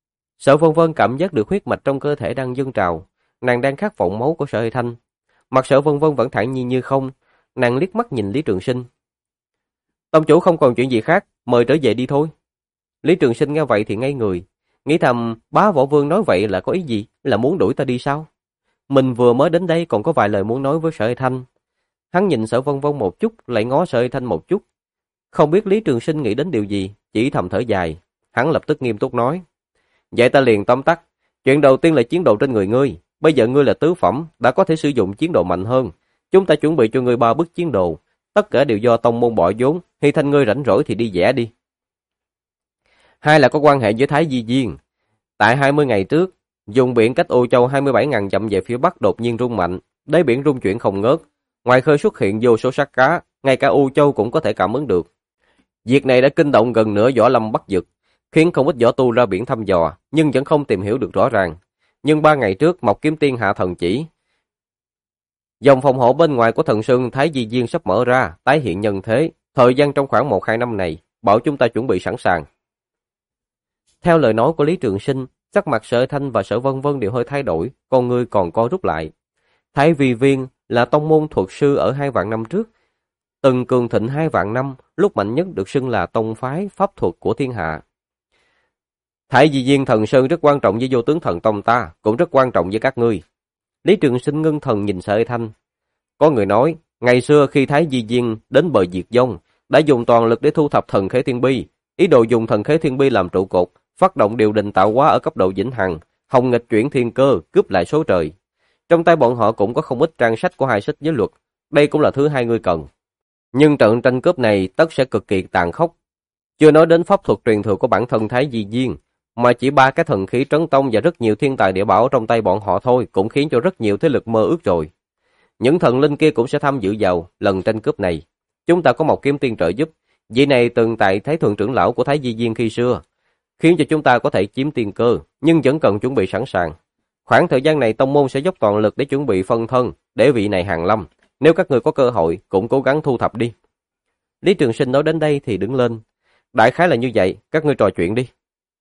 Sở Vân Vân cảm giác được huyết mạch trong cơ thể đang dâng trào, nàng đang khát vọng máu của Sở Hơi Thanh. Mặt Sở Vân Vân vẫn thản nhiên như không, nàng liếc mắt nhìn Lý Trường Sinh. Tông chủ không còn chuyện gì khác, mời trở về đi thôi. Lý Trường Sinh nghe vậy thì ngây người, nghĩ thầm bá võ vương nói vậy là có ý gì, là muốn đuổi ta đi sao? Mình vừa mới đến đây còn có vài lời muốn nói với Sở Hơi Thanh. Hắn nhìn Sở Vân Vân một chút, lại ngó Sở Hơi Thanh một chút. Không biết Lý Trường Sinh nghĩ đến điều gì, chỉ thầm thở dài. Hắn lập tức nghiêm túc nói. Vậy ta liền tóm tắt. Chuyện đầu tiên là chiến đồ trên người ngươi. Bây giờ ngươi là tứ phẩm, đã có thể sử dụng chiến đồ mạnh hơn. Chúng ta chuẩn bị cho ngươi 3 bức chiến đồ. Tất cả đều do tông môn bỏ vốn. Hy Thanh ngươi rảnh rỗi thì đi vẽ đi. Hai là có quan hệ với Thái Di Viên. Tại 20 ngày trước, vùng biển cách Ô Châu 27.000 dặm về phía bắc đột nhiên rung mạnh. Đáy biển rung chuyển không ngớt. Ngoài khơi xuất hiện vô số xác cá, ngay cả Ô Châu cũng có thể cảm ứng được. Việc này đã kinh động gần nửa võ lâm Bắc Vực, khiến không ít võ tu ra biển thăm dò, nhưng vẫn không tìm hiểu được rõ ràng. Nhưng 3 ngày trước, Mộc Kiếm Tiên hạ thần chỉ. Dòng phòng hộ bên ngoài của thần sơn Thái Di Viên sắp mở ra, tái hiện nhân thế. Thời gian trong khoảng 1-2 năm này, bảo chúng ta chuẩn bị sẵn sàng. Theo lời nói của Lý Trường Sinh, sắc mặt Sở Thanh và Sở Vân Vân đều hơi thay đổi, con ngươi còn co rút lại. Thái Vi Viên là tông môn thuật sư ở 2 vạn năm trước, từng cường thịnh 2 vạn năm, lúc mạnh nhất được xưng là tông phái pháp thuật của thiên hạ. Thái Di Viên thần sơn rất quan trọng với vô tướng thần tông ta, cũng rất quan trọng với các ngươi. Lý Trường Sinh ngưng thần nhìn Sở Thanh. Có người nói, ngày xưa khi Thái Di Viên đến bờ diệt vong, đã dùng toàn lực để thu thập thần khế thiên bi, ý đồ dùng thần khế thiên bi làm trụ cột, phát động điều đình tạo hóa ở cấp độ vĩnh hằng, hồng nghịch chuyển thiên cơ, cướp lại số trời. Trong tay bọn họ cũng có không ít trang sách của 2 sách giới luật, đây cũng là thứ hai ngươi cần. Nhưng trận tranh cướp này tất sẽ cực kỳ tàn khốc. Chưa nói đến pháp thuật truyền thừa của bản thân Thái Di Viên, mà chỉ 3 cái thần khí trấn tông và rất nhiều thiên tài địa bảo trong tay bọn họ thôi cũng khiến cho rất nhiều thế lực mơ ước rồi. Những thần linh kia cũng sẽ tham dự vào lần tranh cướp này. Chúng ta có một kiếm tiên trợ giúp, vị này từng tại Thái Thượng trưởng lão của Thái Di Viên khi xưa, khiến cho chúng ta có thể chiếm tiên cơ, nhưng vẫn cần chuẩn bị sẵn sàng. Khoảng thời gian này tông môn sẽ dốc toàn lực để chuẩn bị phân thân, để vị này hàng lâm. Nếu các người có cơ hội, cũng cố gắng thu thập đi. Lý Trường Sinh nói đến đây thì đứng lên. Đại khái là như vậy, các ngươi trò chuyện đi.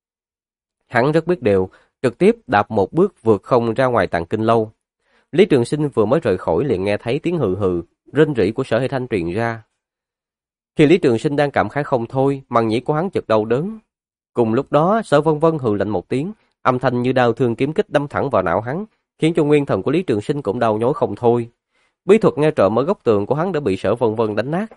Hắn rất biết điều, trực tiếp đạp một bước vượt không ra ngoài Tàng Kinh Lâu. Lý Trường Sinh vừa mới rời khỏi liền nghe thấy tiếng hừ hừ, rên rỉ của Sở Hơi Thanh truyền ra. Khi Lý Trường Sinh đang cảm khái không thôi, màng nhĩ của hắn chợt đau đớn. Cùng lúc đó, Sở Vân Vân hừ lạnh một tiếng, âm thanh như đao thương kiếm kích đâm thẳng vào não hắn, khiến cho nguyên thần của Lý Trường Sinh cũng đau nhói không thôi. Bí thuật nghe trộm ở góc tường của hắn đã bị Sở Vân Vân đánh nát.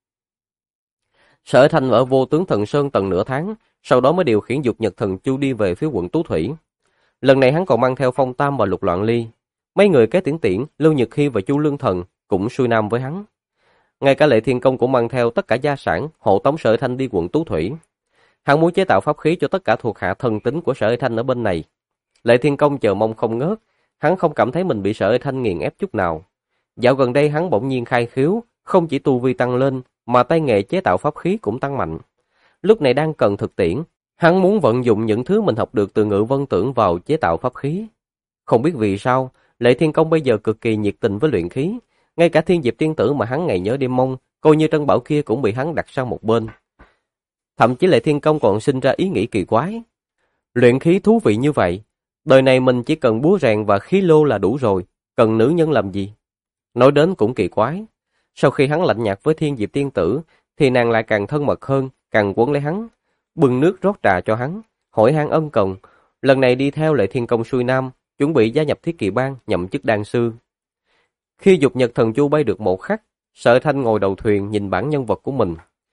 Sở Thanh ở Vô Tướng Thần Sơn tận nửa tháng, sau đó mới điều khiển Dục Nhật Thần Chu đi về phía quận Tú Thủy. Lần này hắn còn mang theo Phong Tam và Lục Loạn Ly. Mấy người Kế Tiễn Tiễn, Lưu Nhật Hy và Chu Lương Thần cũng xuôi nam với hắn. Ngay cả Lệ Thiên Công cũng mang theo tất cả gia sản, hộ tống Sở Thanh đi quận Tú Thủy. Hắn muốn chế tạo pháp khí cho tất cả thuộc hạ thần tính của Sở Thanh ở bên này. Lệ Thiên Công chờ mong không ngớt, hắn không cảm thấy mình bị Sở Thanh nghiền ép chút nào. Dạo gần đây hắn bỗng nhiên khai khiếu, không chỉ tu vi tăng lên, mà tay nghề chế tạo pháp khí cũng tăng mạnh. Lúc này đang cần thực tiễn, hắn muốn vận dụng những thứ mình học được từ Ngự Vân Tưởng vào chế tạo pháp khí. Không biết vì sao, Lệ Thiên Công bây giờ cực kỳ nhiệt tình với luyện khí, ngay cả Thiên Diệp Tiên Tử mà hắn ngày nhớ đêm mong, coi như trân bảo kia cũng bị hắn đặt sang một bên. Thậm chí Lệ Thiên Công còn sinh ra ý nghĩ kỳ quái. Luyện khí thú vị như vậy, đời này mình chỉ cần búa rèn và khí lô là đủ rồi, cần nữ nhân làm gì? Nói đến cũng kỳ quái. Sau khi hắn lạnh nhạt với Thiên Diệp Tiên Tử, thì nàng lại càng thân mật hơn, càng quấn lấy hắn, bưng nước rót trà cho hắn, hỏi han ân cần. Lần này đi theo Lệ Thiên Công xuôi nam, chuẩn bị gia nhập Thiết Kỵ Bang, nhậm chức đan sư. Khi Dục Nhật Thần Chu bay được một khắc, Sở Thanh ngồi đầu thuyền nhìn bản nhân vật của mình.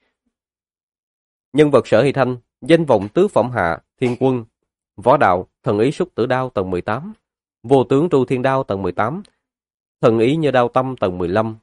Nhân vật Sở Hy Thanh, danh vọng tứ phẩm hạ, thiên quân, võ đạo, thần ý xúc tử đao tầng 18, vô tướng tru thiên đao tầng 18, thần ý như đao tâm tầng 15.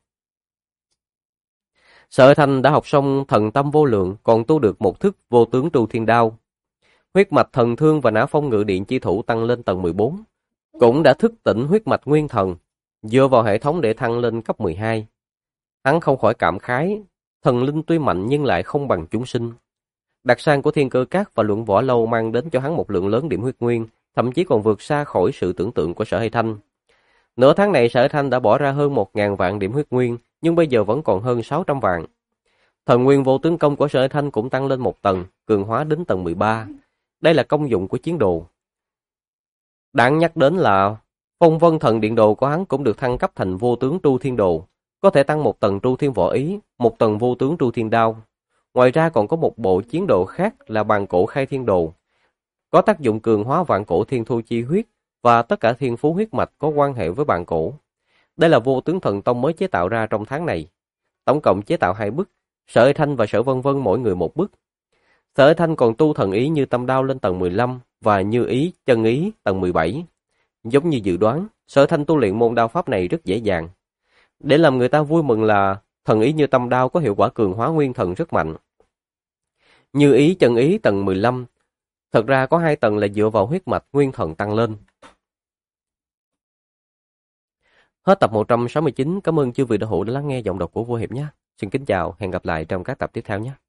Sở Thanh đã học xong thần tâm vô lượng, còn tu được một thức vô tướng tru thiên đao. Huyết mạch thần thương và nã phong ngự điện chi thủ tăng lên tầng 14, cũng đã thức tỉnh huyết mạch nguyên thần, dựa vào hệ thống để thăng lên cấp 12. Hắn không khỏi cảm khái, thần linh tuy mạnh nhưng lại không bằng chúng sinh. Đặc sản của Thiên Cơ Các và Luận Võ Lâu mang đến cho hắn một lượng lớn điểm huyết nguyên, thậm chí còn vượt xa khỏi sự tưởng tượng của Sở Hy Thanh. Nửa tháng này Sở Thanh đã bỏ ra hơn 1.000 vạn điểm huyết nguyên, nhưng bây giờ vẫn còn hơn 600 vạn. Thần nguyên vô tướng công của Sở Thanh cũng tăng lên một tầng, cường hóa đến tầng 13. Đây là công dụng của chiến đồ. Đáng nhắc đến là phong vân thần điện đồ của hắn cũng được thăng cấp thành vô tướng tru thiên đồ, có thể tăng một tầng tru thiên võ ý, một tầng vô tướng tru thiên đao. Ngoài ra còn có một bộ chiến đồ khác là bàn cổ khai thiên đồ, có tác dụng cường hóa vạn cổ thiên thu chi huyết và tất cả thiên phú huyết mạch có quan hệ với bàn cổ. Đây là vô tướng thần tông mới chế tạo ra trong tháng này. Tổng cộng chế tạo 2 bức, Sở Ê Thanh và Sở Vân Vân mỗi người một bức. Sở Ê Thanh còn tu thần ý như tâm đao lên tầng 15 và như ý, chân ý tầng 17. Giống như dự đoán, Sở Ê Thanh tu luyện môn đao pháp này rất dễ dàng. Để làm người ta vui mừng là thần ý như tâm đao có hiệu quả cường hóa nguyên thần rất mạnh. Như ý, chân ý tầng 15, thật ra có 2 tầng là dựa vào huyết mạch nguyên thần tăng lên. Hết tập 169, cảm ơn chư vị đã hữu đã lắng nghe giọng đọc của Vua Hiệp nhé. Xin kính chào, hẹn gặp lại trong các tập tiếp theo nhé.